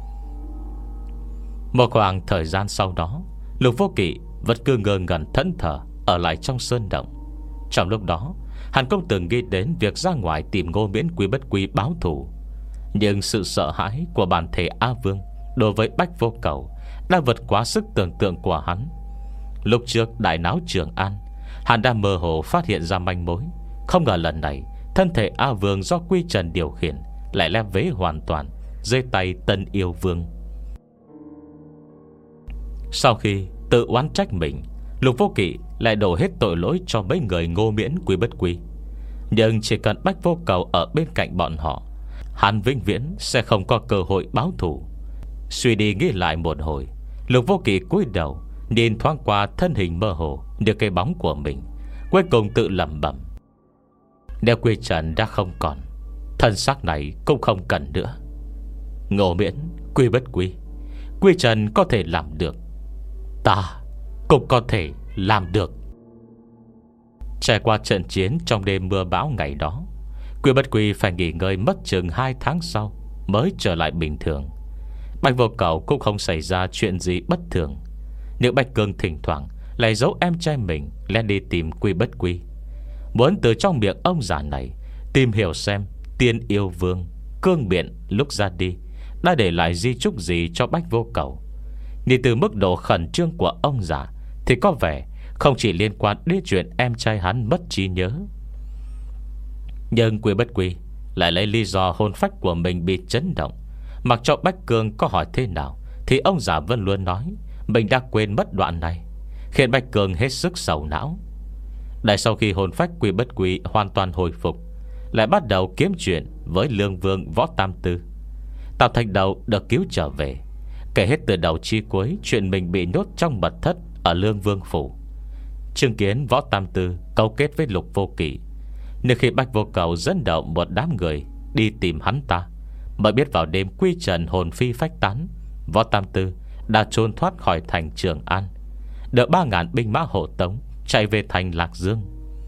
Một khoảng thời gian sau đó, Lục Vô Kỵ vẫn cứ ngơ ngẩn thẫn thờ ở lại trong sơn động. Trong lúc đó, hắn cũng từng nghĩ đến việc ra ngoài tìm Ngô Miễn Quý Bất Quý báo thù. Nhưng sự sợ hãi của bản thể A Vương đối với Bách Vô Cầu đã vượt quá sức tưởng tượng của hắn. Lúc trước đại náo Trường An, hắn đã mơ hồ phát hiện ra manh mối. Không ngờ lần này thân thể A Vương do Quy Trần điều khiển lại lem vế hoàn toàn dưới tay Tân Yêu Vương. Sau khi tự oán trách mình, Lục Vô Kỵ lại đổ hết tội lỗi cho mấy người Ngô Miễn Quý Bất Quý. Nhưng chỉ cần Bách Vô Cầu ở bên cạnh bọn họ, hắn vĩnh viễn sẽ không có cơ hội báo thù. Suy đi nghĩ lại một hồi, Lục Vô Kỵ cúi đầu nhìn thoáng qua thân hình mơ hồ được cái bóng của mình, cuối cùng tự lẩm bẩm: nếu Quy Trần đã không còn, thân xác này cũng không cần nữa. Ngô Miễn Quý Bất Quý, Quy Trần có thể làm được, ta cũng có thể làm được. Trải qua trận chiến trong đêm mưa bão ngày đó, Quý Bất Quý phải nghỉ ngơi mất chừng hai tháng sau mới trở lại bình thường. Bạch Vô Cầu cũng không xảy ra chuyện gì bất thường. Nhưng Bạch Cương thỉnh thoảng lại giấu em trai mình lên đi tìm Quý Bất Quý, muốn từ trong miệng ông già này tìm hiểu xem Tiên Yêu Vương Cương Biện lúc ra đi đã để lại di chúc gì cho Bách Vô Cầu. Nhìn từ mức độ khẩn trương của ông già thì có vẻ không chỉ liên quan đến chuyện em trai hắn mất trí nhớ. Nhưng Quý Bất Quý lại lấy lý do hồn phách của mình bị chấn động. Mặc cho Bách Cương có hỏi thế nào thì ông già vẫn luôn nói mình đã quên mất đoạn này, khiến Bách Cương hết sức sầu não. Đại sau khi hồn phách Quý Bất Quý hoàn toàn hồi phục, lại bắt đầu kiếm chuyện với Lương Vương Võ Tam Tư. Tào Thạch Đầu được cứu trở về, kể hết từ đầu chi cuối chuyện mình bị nhốt trong mật thất ở Lương Vương Phủ, chứng kiến Võ Tam Tư cấu kết với Lục Vô Kỵ. Nhưng khi Bách Vô Cầu dẫn đầu một đám người đi tìm hắn ta, mới biết vào đêm Quy Trần hồn phi phách tán, Võ Tam Tư đã trốn thoát khỏi thành Trường An, được ba ngàn binh mã hộ tống chạy về thành Lạc Dương.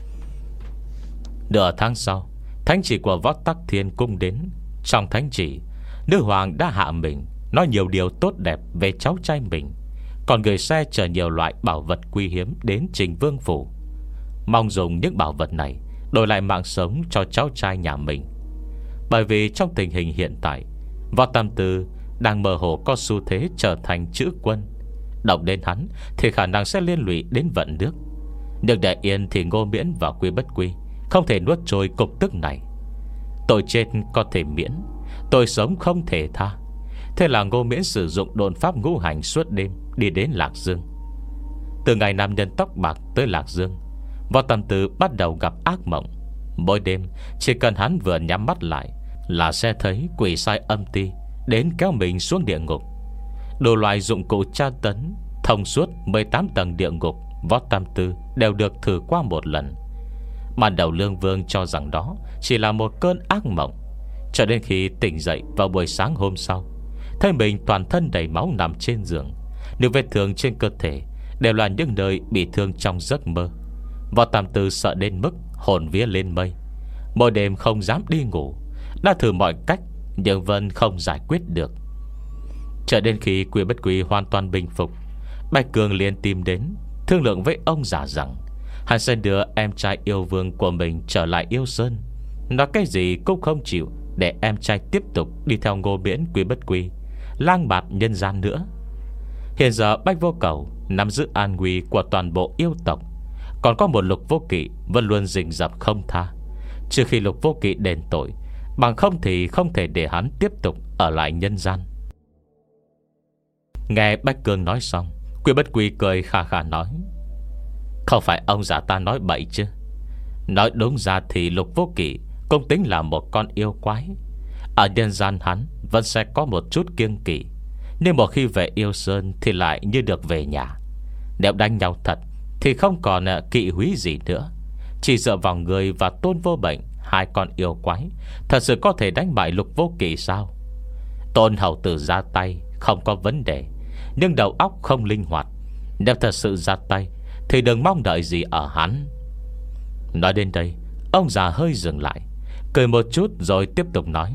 Nửa tháng sau, thánh chỉ của Võ Tắc Thiên cung đến. Trong thánh chỉ, nữ hoàng đã hạ mình nói nhiều điều tốt đẹp về cháu trai mình, còn gửi xe chở nhiều loại bảo vật quý hiếm đến Trình Vương Phủ, mong dùng những bảo vật này đổi lại mạng sống cho cháu trai nhà mình. Bởi vì trong tình hình hiện tại, Võ Tam Tư đang mơ hồ có xu thế trở thành chữ quân. Động đến hắn thì khả năng sẽ liên lụy đến vận nước. Nhưng để yên thì Ngô Miễn và Quý Bất Quý không thể nuốt trôi cục tức này. Tội chết có thể miễn, tội sống không thể tha. Thế là Ngô Miễn sử dụng độn pháp ngũ hành suốt đêm đi đến Lạc Dương. Từ ngày nam nhân tóc bạc tới Lạc Dương, Võ Tam Tư bắt đầu gặp ác mộng. Mỗi đêm chỉ cần hắn vừa nhắm mắt lại là sẽ thấy quỷ sai âm ti đến kéo mình xuống địa ngục. Đồ loại dụng cụ tra tấn thông suốt mười tám tầng địa ngục, Võ Tam Tư đều được thử qua một lần. Ban đầu Lương Vương cho rằng đó chỉ là một cơn ác mộng, cho đến khi tỉnh dậy vào buổi sáng hôm sau, thấy mình toàn thân đầy máu nằm trên giường. Những vết thương trên cơ thể đều là những nơi bị thương trong giấc mơ. Võ Tam Tư sợ đến mức hồn vía lên mây, mỗi đêm không dám đi ngủ, đã thử mọi cách nhưng vẫn không giải quyết được. Cho đến khi Quý Bất Quý hoàn toàn bình phục, Bạch Cường liền tìm đến, thương lượng với ông già rằng hắn sẽ đưa em trai yêu vương của mình trở lại Yêu Sơn. Nói cái gì cũng không chịu để em trai tiếp tục đi theo Ngô Miễn Quý Bất Quý lang bạt nhân gian nữa. Hiện giờ Bách Vô Cầu nắm giữ an nguy của toàn bộ yêu tộc, còn có một Lục Vô Kỵ vẫn luôn rình rập không tha. Trừ khi Lục Vô Kỵ đền tội, bằng không thì không thể để hắn tiếp tục ở lại nhân gian. Nghe Bách Cương nói xong, Quy Bất Quy cười khà khà nói: Không phải ông già ta nói bậy chứ? Nói đúng ra thì Lục Vô Kỵ cũng tính là một con yêu quái. Ở nhân gian hắn vẫn sẽ có một chút kiêng kỵ, nhưng một khi về Yêu Sơn thì lại như được về nhà. Nếu đánh nhau thật thì không còn kỵ húy gì nữa. Chỉ dựa vào người và Tôn Vô Bệnh, hai con yêu quái, thật sự có thể đánh bại Lục Vô Kỵ sao? Tôn hầu tử ra tay không có vấn đề, nhưng đầu óc không linh hoạt. Nếu thật sự ra tay thì đừng mong đợi gì ở hắn. Nói đến đây, ông già hơi dừng lại, cười một chút rồi tiếp tục nói: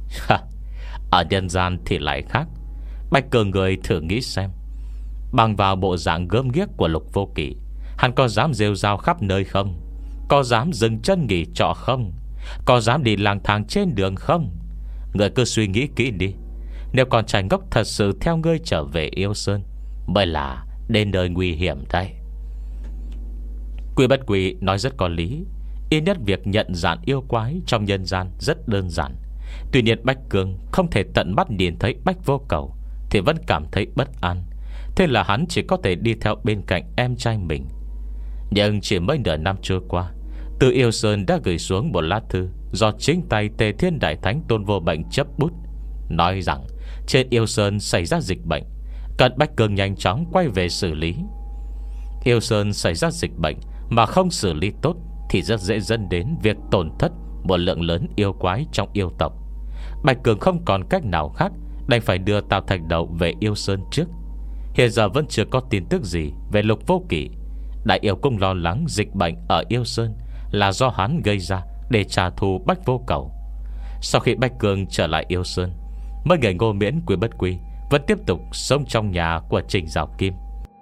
Ở nhân gian thì lại khác. Bạch Cường người thử nghĩ xem, bằng vào bộ dạng gớm ghiếc của Lục Vô Kỵ, hắn có dám rêu rao khắp nơi không? Có dám dừng chân nghỉ trọ không? Có dám đi lang thang trên đường không? Người cứ suy nghĩ kỹ đi. Nếu con trai ngốc thật sự theo ngươi trở về Yêu Sơn, mới là đến nơi nguy hiểm đây. Quy Bất Quy nói rất có lý. Ít nhất việc nhận dạng yêu quái trong nhân gian rất đơn giản. Tuy nhiên Bách Cường không thể tận mắt nhìn thấy Bách Vô Cầu thì vẫn cảm thấy bất an. Thế là hắn chỉ có thể đi theo bên cạnh em trai mình. Nhưng chỉ mới nửa năm trôi qua, Từ Yêu Sơn đã gửi xuống một lá thư do chính tay Tề Thiên Đại Thánh Tôn Vô Bệnh chấp bút, nói rằng trên Yêu Sơn xảy ra dịch bệnh, cần Bách Cường nhanh chóng quay về xử lý. Yêu Sơn xảy ra dịch bệnh mà không xử lý tốt thì rất dễ dẫn đến việc tổn thất một lượng lớn yêu quái trong yêu tộc. Bạch Cường không còn cách nào khác, đành phải đưa Tào Thạch Đầu về Yêu Sơn trước. Hiện giờ vẫn chưa có tin tức gì về Lục Vô Kỵ. Đại yêu cũng lo lắng dịch bệnh ở Yêu Sơn là do hắn gây ra để trả thù Bách Vô Cầu. Sau khi Bách Cường trở lại Yêu Sơn, mấy người Ngô Miễn, Quy Bất Quy vẫn tiếp tục sống trong nhà của Trình Giảo Kim.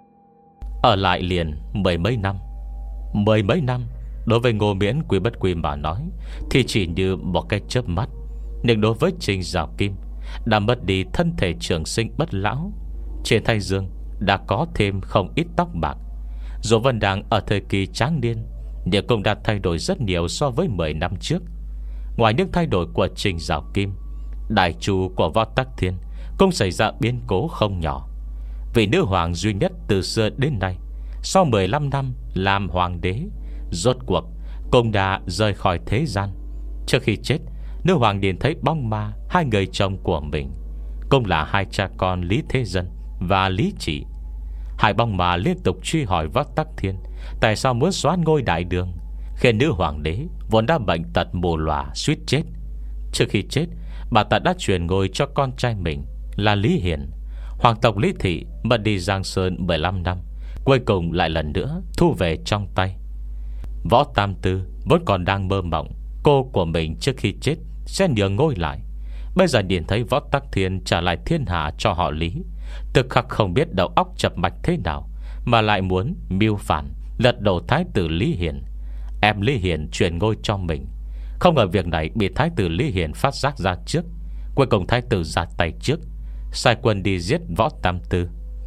Ở lại liền mười mấy năm. Mười mấy năm đối với Ngô Miễn, Quy Bất Quy mà nói thì chỉ như một cái chớp mắt. Nhưng đối với Trình Giảo Kim đã mất đi thân thể trường sinh bất lão, trên thái dương đã có thêm không ít tóc bạc. Dù vẫn đang ở thời kỳ tráng niên, nhưng cũng đã thay đổi rất nhiều so với mười năm trước. Ngoài những thay đổi của Trình Giảo Kim, đại chu của Võ Tắc Thiên cũng xảy ra biến cố không nhỏ. Vị nữ hoàng duy nhất từ xưa đến nay, sau mười lăm năm làm hoàng đế, rốt cuộc cũng đã rời khỏi thế gian. Trước khi chết, nữ hoàng nhìn thấy bóng ma hai người chồng của mình, cũng là hai cha con Lý Thế Dân và Lý Chỉ. Hai bóng ma liên tục truy hỏi Võ Tắc Thiên tại sao muốn xóa ngôi đại đường, khiến nữ hoàng đế vốn đã bệnh tật mù lòa suýt chết. Trước khi chết, bà ta đã truyền ngôi cho con trai mình là Lý Hiền. Hoàng tộc Lý Thị mất đi Giang Sơn mười lăm năm, cuối cùng lại lần nữa thu về trong tay. Võ Tam Tư vẫn còn đang mơ mộng cô của mình trước khi chết sẽ nhường ngôi lại. Bây giờ nhìn thấy Võ Tắc Thiên trả lại thiên hạ cho họ Lý, tức khắc không biết đầu óc chập mạch thế nào, mà lại muốn mưu phản, lật đổ thái tử Lý Hiền, em Lý Hiền truyền ngôi cho mình. Không ngờ việc này bị thái tử Lý Hiền phát giác ra trước. Cuối cùng thái tử ra tay trước, sai quân đi giết Võ Tam Tư.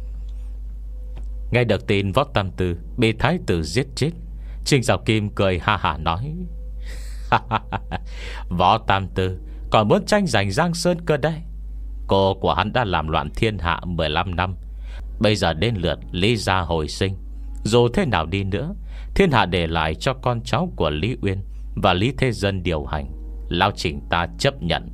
Nghe được tin Võ Tam Tư bị thái tử giết chết, Trình Giảo Kim cười ha hả nói: Võ Tam Tư còn muốn tranh giành Giang Sơn cơ đấy. Cô của hắn đã làm loạn thiên hạ mười lăm năm, bây giờ đến lượt Lý gia hồi sinh. Dù thế nào đi nữa, thiên hạ để lại cho con cháu của Lý Uyên và Lý Thế Dân điều hành, lão Trình ta chấp nhận.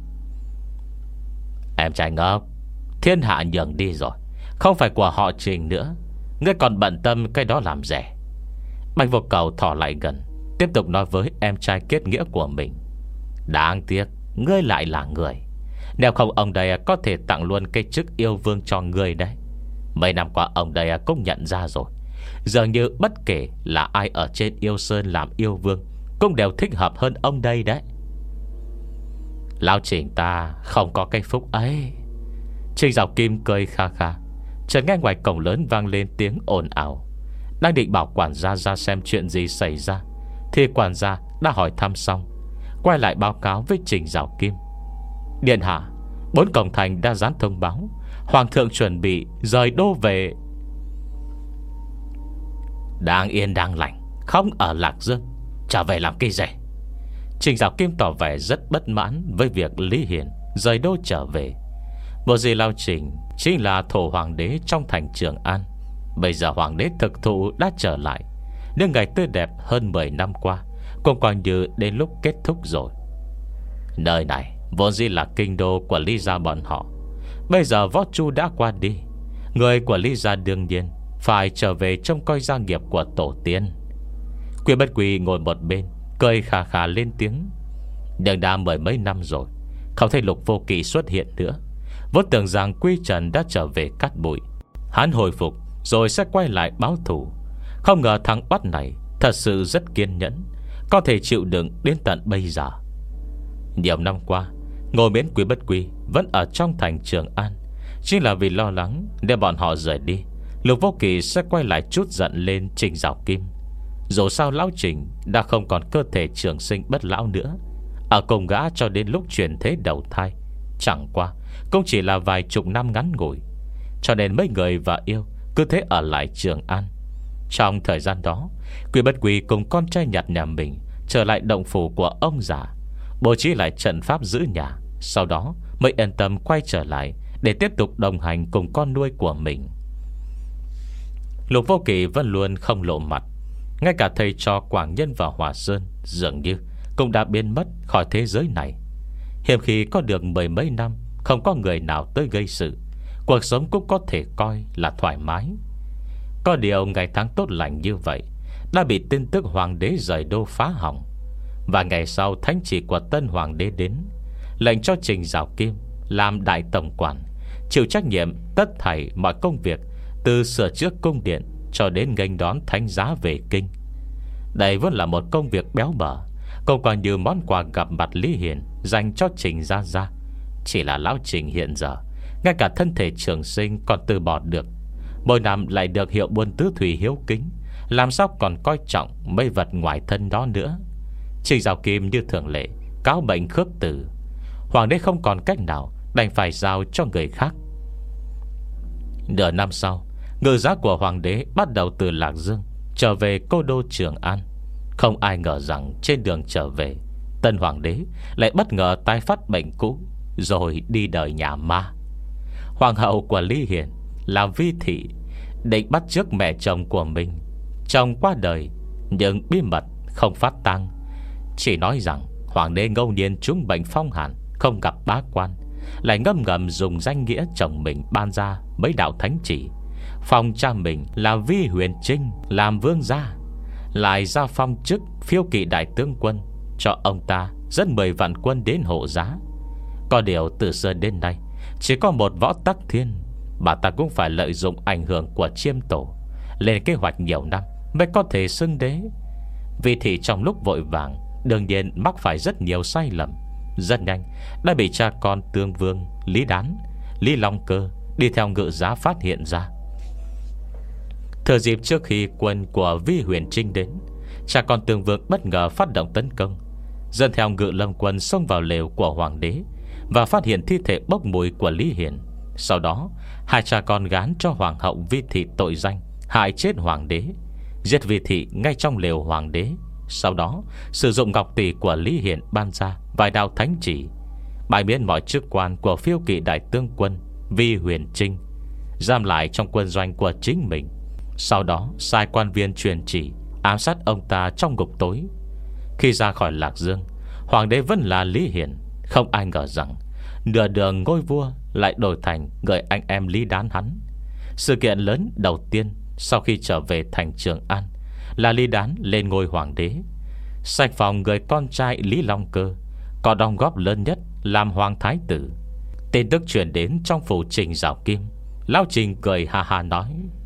Em trai ngốc, thiên hạ nhường đi rồi, không phải của họ Trình nữa, ngươi còn bận tâm cái đó làm rẻ. Bạch Vô Cầu thỏ lại gần, tiếp tục nói với em trai kết nghĩa của mình: Đáng tiếc ngươi lại là người, nếu không ông đây có thể tặng luôn cái chức yêu vương cho ngươi đấy. Mấy năm qua ông đây cũng nhận ra rồi, dường như bất kể là ai ở trên Yêu Sơn làm yêu vương cũng đều thích hợp hơn ông đây đấy. Lão Trình ta không có cái phúc ấy. Trình Giảo Kim cười kha kha, chợt nghe ngoài cổng lớn vang lên tiếng ồn ào. Đang định bảo quản gia ra xem chuyện gì xảy ra, thì quản gia đã hỏi thăm xong, quay lại báo cáo với Trình Giảo Kim: Điện hạ, bốn cổng thành đã dán thông báo, hoàng thượng chuẩn bị rời đô về. Đang yên đang lành, không ở Lạc Dương, trở về làm cái gì? Trình Giảo Kim tỏ vẻ rất bất mãn với việc Lý Hiền rời đô trở về. Một gì Lao Trình chính là thổ hoàng đế trong thành Trường An, Bây giờ hoàng đế thực thụ đã trở lại, nhưng ngày tươi đẹp hơn mười năm qua cũng coi như đến lúc kết thúc rồi. Nơi này vốn dĩ là kinh đô của Lý gia bọn họ. Bây giờ Võ Chu đã qua đi, người của Lý gia đương nhiên phải trở về trông coi gia nghiệp của tổ tiên. Quy Bất Quy ngồi một bên, cười khà khà lên tiếng. Nhưng đã mười mấy năm rồi, không thấy Lục Vô Kỵ xuất hiện nữa. Vốn tưởng rằng Quy Trần đã trở về cát bụi, hắn hồi phục rồi sẽ quay lại báo thù. Không ngờ thằng oắt này thật sự rất kiên nhẫn, có thể chịu đựng đến tận bây giờ. Nhiều năm qua, Ngô Miễn Quý Bất Quy vẫn ở trong thành Trường An, chính là vì lo lắng nếu bọn họ rời đi, Lục Vô Kỵ sẽ quay lại chút giận lên Trình Giảo Kim. Dù sao lão Trình đã không còn cơ thể trường sinh bất lão nữa, ở cùng gã cho đến lúc chuyển thế đầu thai chẳng qua cũng chỉ là vài chục năm ngắn ngủi. Cho nên mấy người và yêu cứ thế ở lại Trường An. Trong thời gian đó, Quý Bất Quy cùng con trai nhặt nhà mình trở lại động phủ của ông già, bố trí lại trận pháp giữ nhà. Sau đó mới yên tâm quay trở lại để tiếp tục đồng hành cùng con nuôi của mình. Lục Vô Kỵ vẫn luôn không lộ mặt. Ngay cả thầy trò Quảng Nhân và Hòa Sơn dường như cũng đã biến mất khỏi thế giới này. Hiếm khi có được mười mấy năm không có người nào tới gây sự, cuộc sống cũng có thể coi là thoải mái. Có điều ngày tháng tốt lành như vậy đã bị tin tức hoàng đế rời đô phá hỏng. Và ngày sau thánh chỉ của tân hoàng đế đến, lệnh cho Trình Giảo Kim làm đại tổng quản, chịu trách nhiệm tất thảy mọi công việc, từ sửa chữa cung điện cho đến nghênh đón thánh giá về kinh. Đây vẫn là một công việc béo bở, cũng còn như món quà gặp mặt Lý Hiền dành cho Trình Gia Gia. Chỉ là lão Trình hiện giờ ngay cả thân thể trường sinh còn từ bỏ được, mỗi năm lại được hiệu buôn tứ thủy hiếu kính, làm sao còn coi trọng mấy vật ngoài thân đó nữa. Trình Giảo Kim như thường lệ cáo bệnh khước từ. Hoàng đế không còn cách nào, đành phải giao cho người khác. Nửa năm sau, ngự giá của hoàng đế bắt đầu từ Lạc Dương trở về cố đô Trường An. Không ai ngờ rằng trên đường trở về, tân hoàng đế lại bất ngờ tái phát bệnh cũ, rồi đi đời nhà ma. Hoàng hậu của Lý Hiền là Vi Thị định bắt chước mẹ chồng của mình. Chồng qua đời nhưng bí mật không phát tang, chỉ nói rằng hoàng đế ngẫu nhiên trúng bệnh phong hàn, không gặp bá quan, lại ngâm ngầm dùng danh nghĩa chồng mình ban ra mấy đạo thánh chỉ, phong cha mình là Vi Huyền Trinh làm vương gia, lại ra phong chức phiêu kỵ đại tướng quân, cho ông ta dẫn mười vạn quân đến hộ giá. Có điều từ xưa đến nay chỉ có một Võ Tắc Thiên, bà ta cũng phải lợi dụng ảnh hưởng của chiêm tổ, lên kế hoạch nhiều năm mới có thể xưng đế. Vì thị trong lúc vội vàng đương nhiên mắc phải rất nhiều sai lầm, rất nhanh đã bị cha con Tương Vương Lý Đán, Lý Long Cơ đi theo ngự giá phát hiện ra. Thời dịp trước khi quân của Vi Huyền Trinh đến, cha con Tương Vương bất ngờ phát động tấn công, dẫn theo ngự lâm quân xông vào lều của hoàng đế và phát hiện thi thể bốc mùi của Lý Hiền. Sau đó hai cha con gán cho hoàng hậu Vi Thị tội danh hại chết hoàng đế, giết Vi Thị ngay trong lều hoàng đế. Sau đó sử dụng ngọc tỷ của Lý Hiền ban ra vài đạo thánh chỉ, bãi miễn mọi chức quan của phiêu kỵ đại tướng quân Vi Huyền Trinh, giam lại trong quân doanh của chính mình. Sau đó sai quan viên truyền chỉ ám sát ông ta trong ngục tối. Khi ra khỏi Lạc Dương, hoàng đế vẫn là Lý Hiền. Không ai ngờ rằng nửa đường ngôi vua lại đổi thành người anh em Lý Đán hắn. Sự kiện lớn đầu tiên sau khi trở về thành Trường An là Lý Đán lên ngôi hoàng đế, sạch phòng người con trai Lý Long Cơ có đóng góp lớn nhất làm hoàng thái tử. Tin tức truyền đến trong phủ Trình Giảo Kim, lão Trình cười ha ha nói: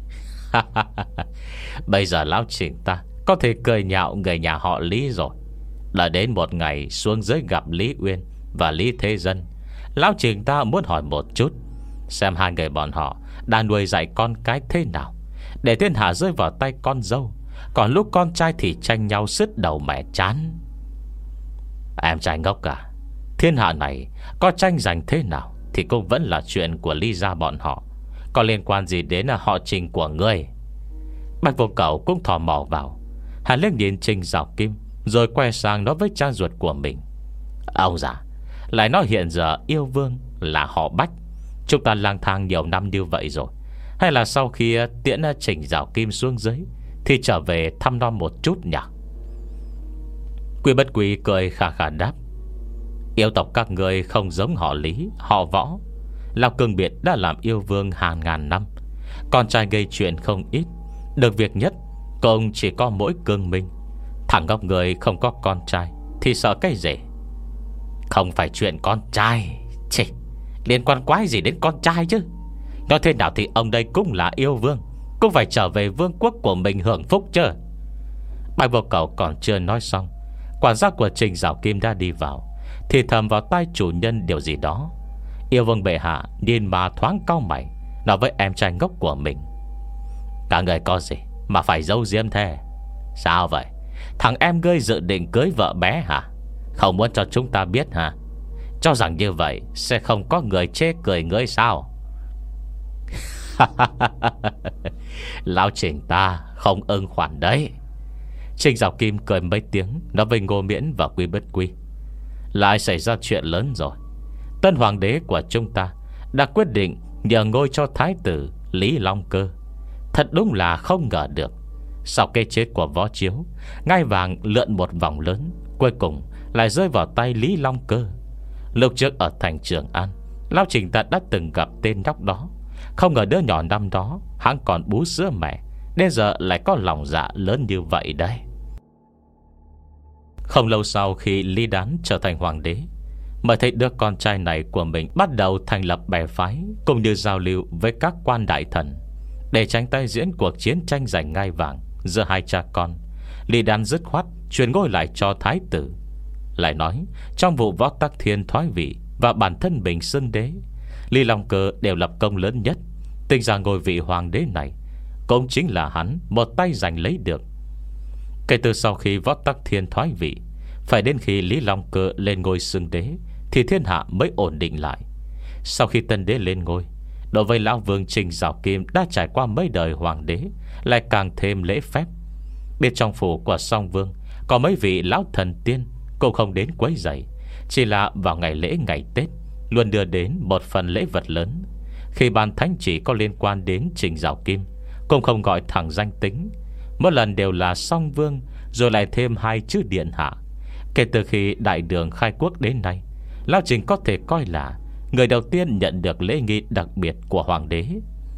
bây giờ lão Trình ta có thể cười nhạo người nhà họ Lý rồi. Đã đến một ngày xuống dưới gặp Lý Uyên và Lý Thế Dân, lão Trình ta muốn hỏi một chút, xem hai người bọn họ đã nuôi dạy con cái thế nào để thiên hạ rơi vào tay con dâu, còn lúc con trai thì tranh nhau sứt đầu mẹ chán. Em trai ngốc cả, thiên hạ này có tranh giành thế nào thì cũng vẫn là chuyện của Lý gia bọn họ, có liên quan gì đến họ Trình của ngươi? Bạch Vô Cầu cũng thò mò vào. Hắn liếc nhìn Trình Giảo Kim, rồi quay sang nói với cha ruột của mình: ông già lại nói hiện giờ yêu vương là họ Bách. Chúng ta lang thang nhiều năm như vậy rồi, Hay là sau khi tiễn Trình Giảo Kim xuống dưới thì trở về thăm nom một chút nhỉ? Quy Bất Quy cười khà khà đáp: Yêu tộc các người không giống họ Lý, họ Võ. Lão Cương Biệt đã làm yêu vương hàng ngàn năm, con trai gây chuyện không ít, được việc nhất cũng chỉ có mỗi Cương Minh. Thằng ngốc người không có con trai thì sợ cái gì? Không phải chuyện con trai, chì, liên quan quái gì đến con trai chứ? Nói thế nào thì ông đây cũng là yêu vương, cũng phải trở về vương quốc của mình hưởng phúc chứ. Bạch Vô Cầu còn chưa nói xong, quản gia của Trình Giảo Kim đã đi vào, thì thầm vào tai chủ nhân điều gì đó. Yêu vương bệ hạ nhìn mà thoáng cau mày, nói với em trai ngốc của mình: Cả người có gì mà phải giấu giếm thế? Sao vậy? Thằng em ngươi dự định cưới vợ bé hả? Không muốn cho chúng ta biết hả? Cho rằng như vậy sẽ không có người chê cười ngươi sao? Lão Trình ta không ưng khoản đấy. Trình Giảo Kim cười mấy tiếng, nói với Ngô Miễn và Quy Bất Quy: Lại xảy ra chuyện lớn rồi. Tân hoàng đế của chúng ta đã quyết định nhờ ngôi cho thái tử Lý Long Cơ. Thật đúng là không ngờ được. Sau cái chết của Võ Chiếu, ngai vàng lượn một vòng lớn, cuối cùng lại rơi vào tay Lý Long Cơ. Lúc trước ở thành Trường An, Lão Trình ta đã từng gặp tên nhóc đó. Không ngờ đứa nhỏ năm đó hắn còn bú sữa mẹ, đến giờ lại có lòng dạ lớn như vậy đấy. Không lâu sau khi Lý Đán trở thành hoàng đế, mới thấy đứa con trai này của mình bắt đầu thành lập bè phái, cũng như giao lưu với các quan đại thần. Để tránh tái diễn cuộc chiến tranh giành ngai vàng giữa hai cha con, Lý Đán dứt khoát truyền ngôi lại cho thái tử. Lại nói trong vụ Võ Tắc Thiên thoái vị và bản thân mình xưng đế, Lý Long Cơ đều lập công lớn nhất. Tính ra ngôi vị hoàng đế này cũng chính là hắn một tay giành lấy được. Kể từ sau khi Võ Tắc Thiên thoái vị, phải đến khi Lý Long Cơ lên ngôi xưng đế thì thiên hạ mới ổn định lại. Sau khi tân đế lên ngôi, đối với lão vương Trình Giảo Kim đã trải qua mấy đời hoàng đế, lại càng thêm lễ phép. Bên trong phủ của song vương có mấy vị lão thần tiên cũng không đến quấy rầy, chỉ là vào ngày lễ ngày Tết luôn đưa đến một phần lễ vật lớn. Khi ban thánh chỉ có liên quan đến Trình Giảo Kim, cũng không gọi thẳng danh tính, mỗi lần đều là song vương, rồi lại thêm hai chữ điện hạ. Kể từ khi đại đường khai quốc đến nay, Lão Trình có thể coi là người đầu tiên nhận được lễ nghi đặc biệt của hoàng đế.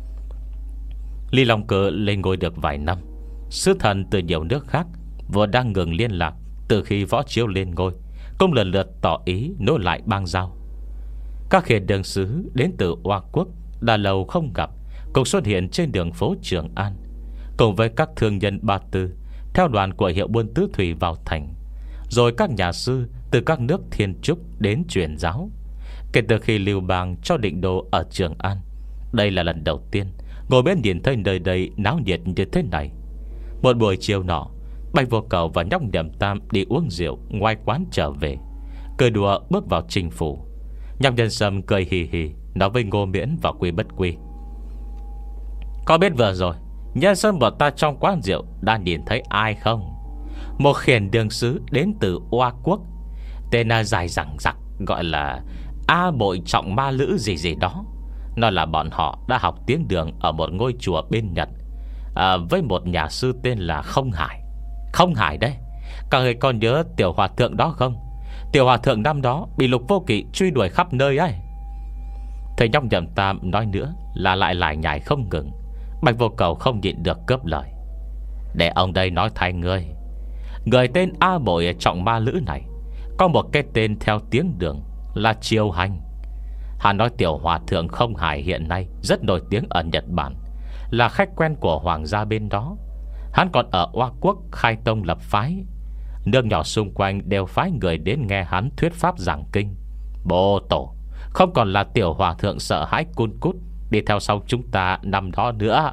Lý Long Cơ lên ngôi được vài năm, sứ thần từ nhiều nước khác vừa đang ngừng liên lạc từ khi Võ Chiếu lên ngôi, cũng lần lượt tỏ ý nối lại bang giao. Các khiển đường sứ đến từ Oa Quốc đã lâu không gặp, cũng xuất hiện trên đường phố Trường An, cùng với các thương nhân Ba Tư theo đoàn của hiệu buôn tứ thủy vào thành, rồi các nhà sư từ các nước Thiên Trúc đến truyền giáo. Kể từ khi Lưu Bang cho định đô ở Trường An, đây là lần đầu tiên ngồi bên nhìn thấy nơi đây náo nhiệt như thế này. Một buổi chiều nọ, Bạch Vô Cầu và nhóc Nhậm Tam đi uống rượu ngoài quán trở về, cười đùa bước vào trình phủ. Nhóc Nhân Sâm cười hì hì nói với Ngô Miễn và Quy Bất Quy: Có biết vừa rồi Nhân Sâm bọn ta trong quán rượu đã nhìn thấy ai không? Một khiển đường sứ đến từ Oa Quốc, tên là dài dằng dặc, gọi là A Bội Trọng Ma Lữ gì gì đó. Nó là bọn họ đã học tiếng đường ở một ngôi chùa bên Nhật, à, với một nhà sư tên là Không Hải. Không Hải đấy, các người còn nhớ tiểu hòa thượng đó không? Tiểu hòa thượng năm đó bị Lục Vô Kỵ truy đuổi khắp nơi ấy. Thầy nhóc Nhậm Tam nói nữa là lại lại nhải không ngừng. Bạch Vô Cầu không nhịn được cướp lời: Để ông đây nói thay ngươi. Người tên A Bội Trọng Ma Lữ này có một cái tên theo tiếng đường là Triều Hành. Hắn nói tiểu hòa thượng Không Hải hiện nay rất nổi tiếng ở Nhật Bản, là khách quen của hoàng gia bên đó. Hắn còn ở Oa Quốc khai tông lập phái, nước nhỏ xung quanh đều phái người đến nghe hắn thuyết pháp giảng kinh. Bồ tổ, không còn là tiểu hòa thượng sợ hãi cun cút đi theo sau chúng ta năm đó nữa.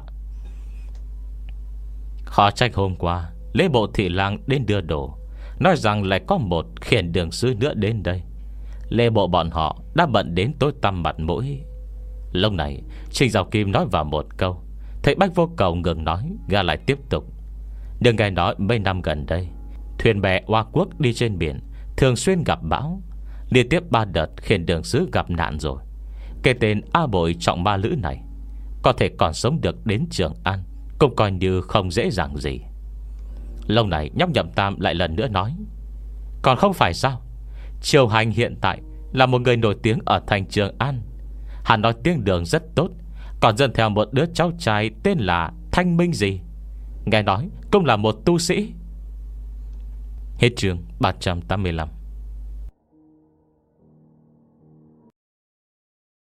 Khó trách hôm qua lễ bộ thị lang đến đưa đồ, nói rằng lại có một khiển đường sứ nữa đến đây. Lễ bộ bọn họ đã bận đến tối tăm mặt mũi. Lúc này Trình Giảo Kim nói vào một câu, thấy Bạch Vô Cầu ngừng nói, gã lại tiếp tục: Đừng nghe nói mấy năm gần đây thuyền bè Oa Quốc đi trên biển thường xuyên gặp bão, liên tiếp ba đợt khiển đường sứ gặp nạn rồi. Cái tên A Bội Trọng Ma Lữ này có thể còn sống được đến Trường An cũng coi như không dễ dàng gì. Lâu này nhóc Nhậm Tam lại lần nữa nói: Còn không phải sao? Triều Hành hiện tại là một người nổi tiếng ở thành Trường An. Hắn nói tiếng Đường rất tốt, còn dân theo một đứa cháu trai tên là Thanh Minh gì, nghe nói cũng là một tu sĩ. Hết chương ba trăm tám mươi lăm.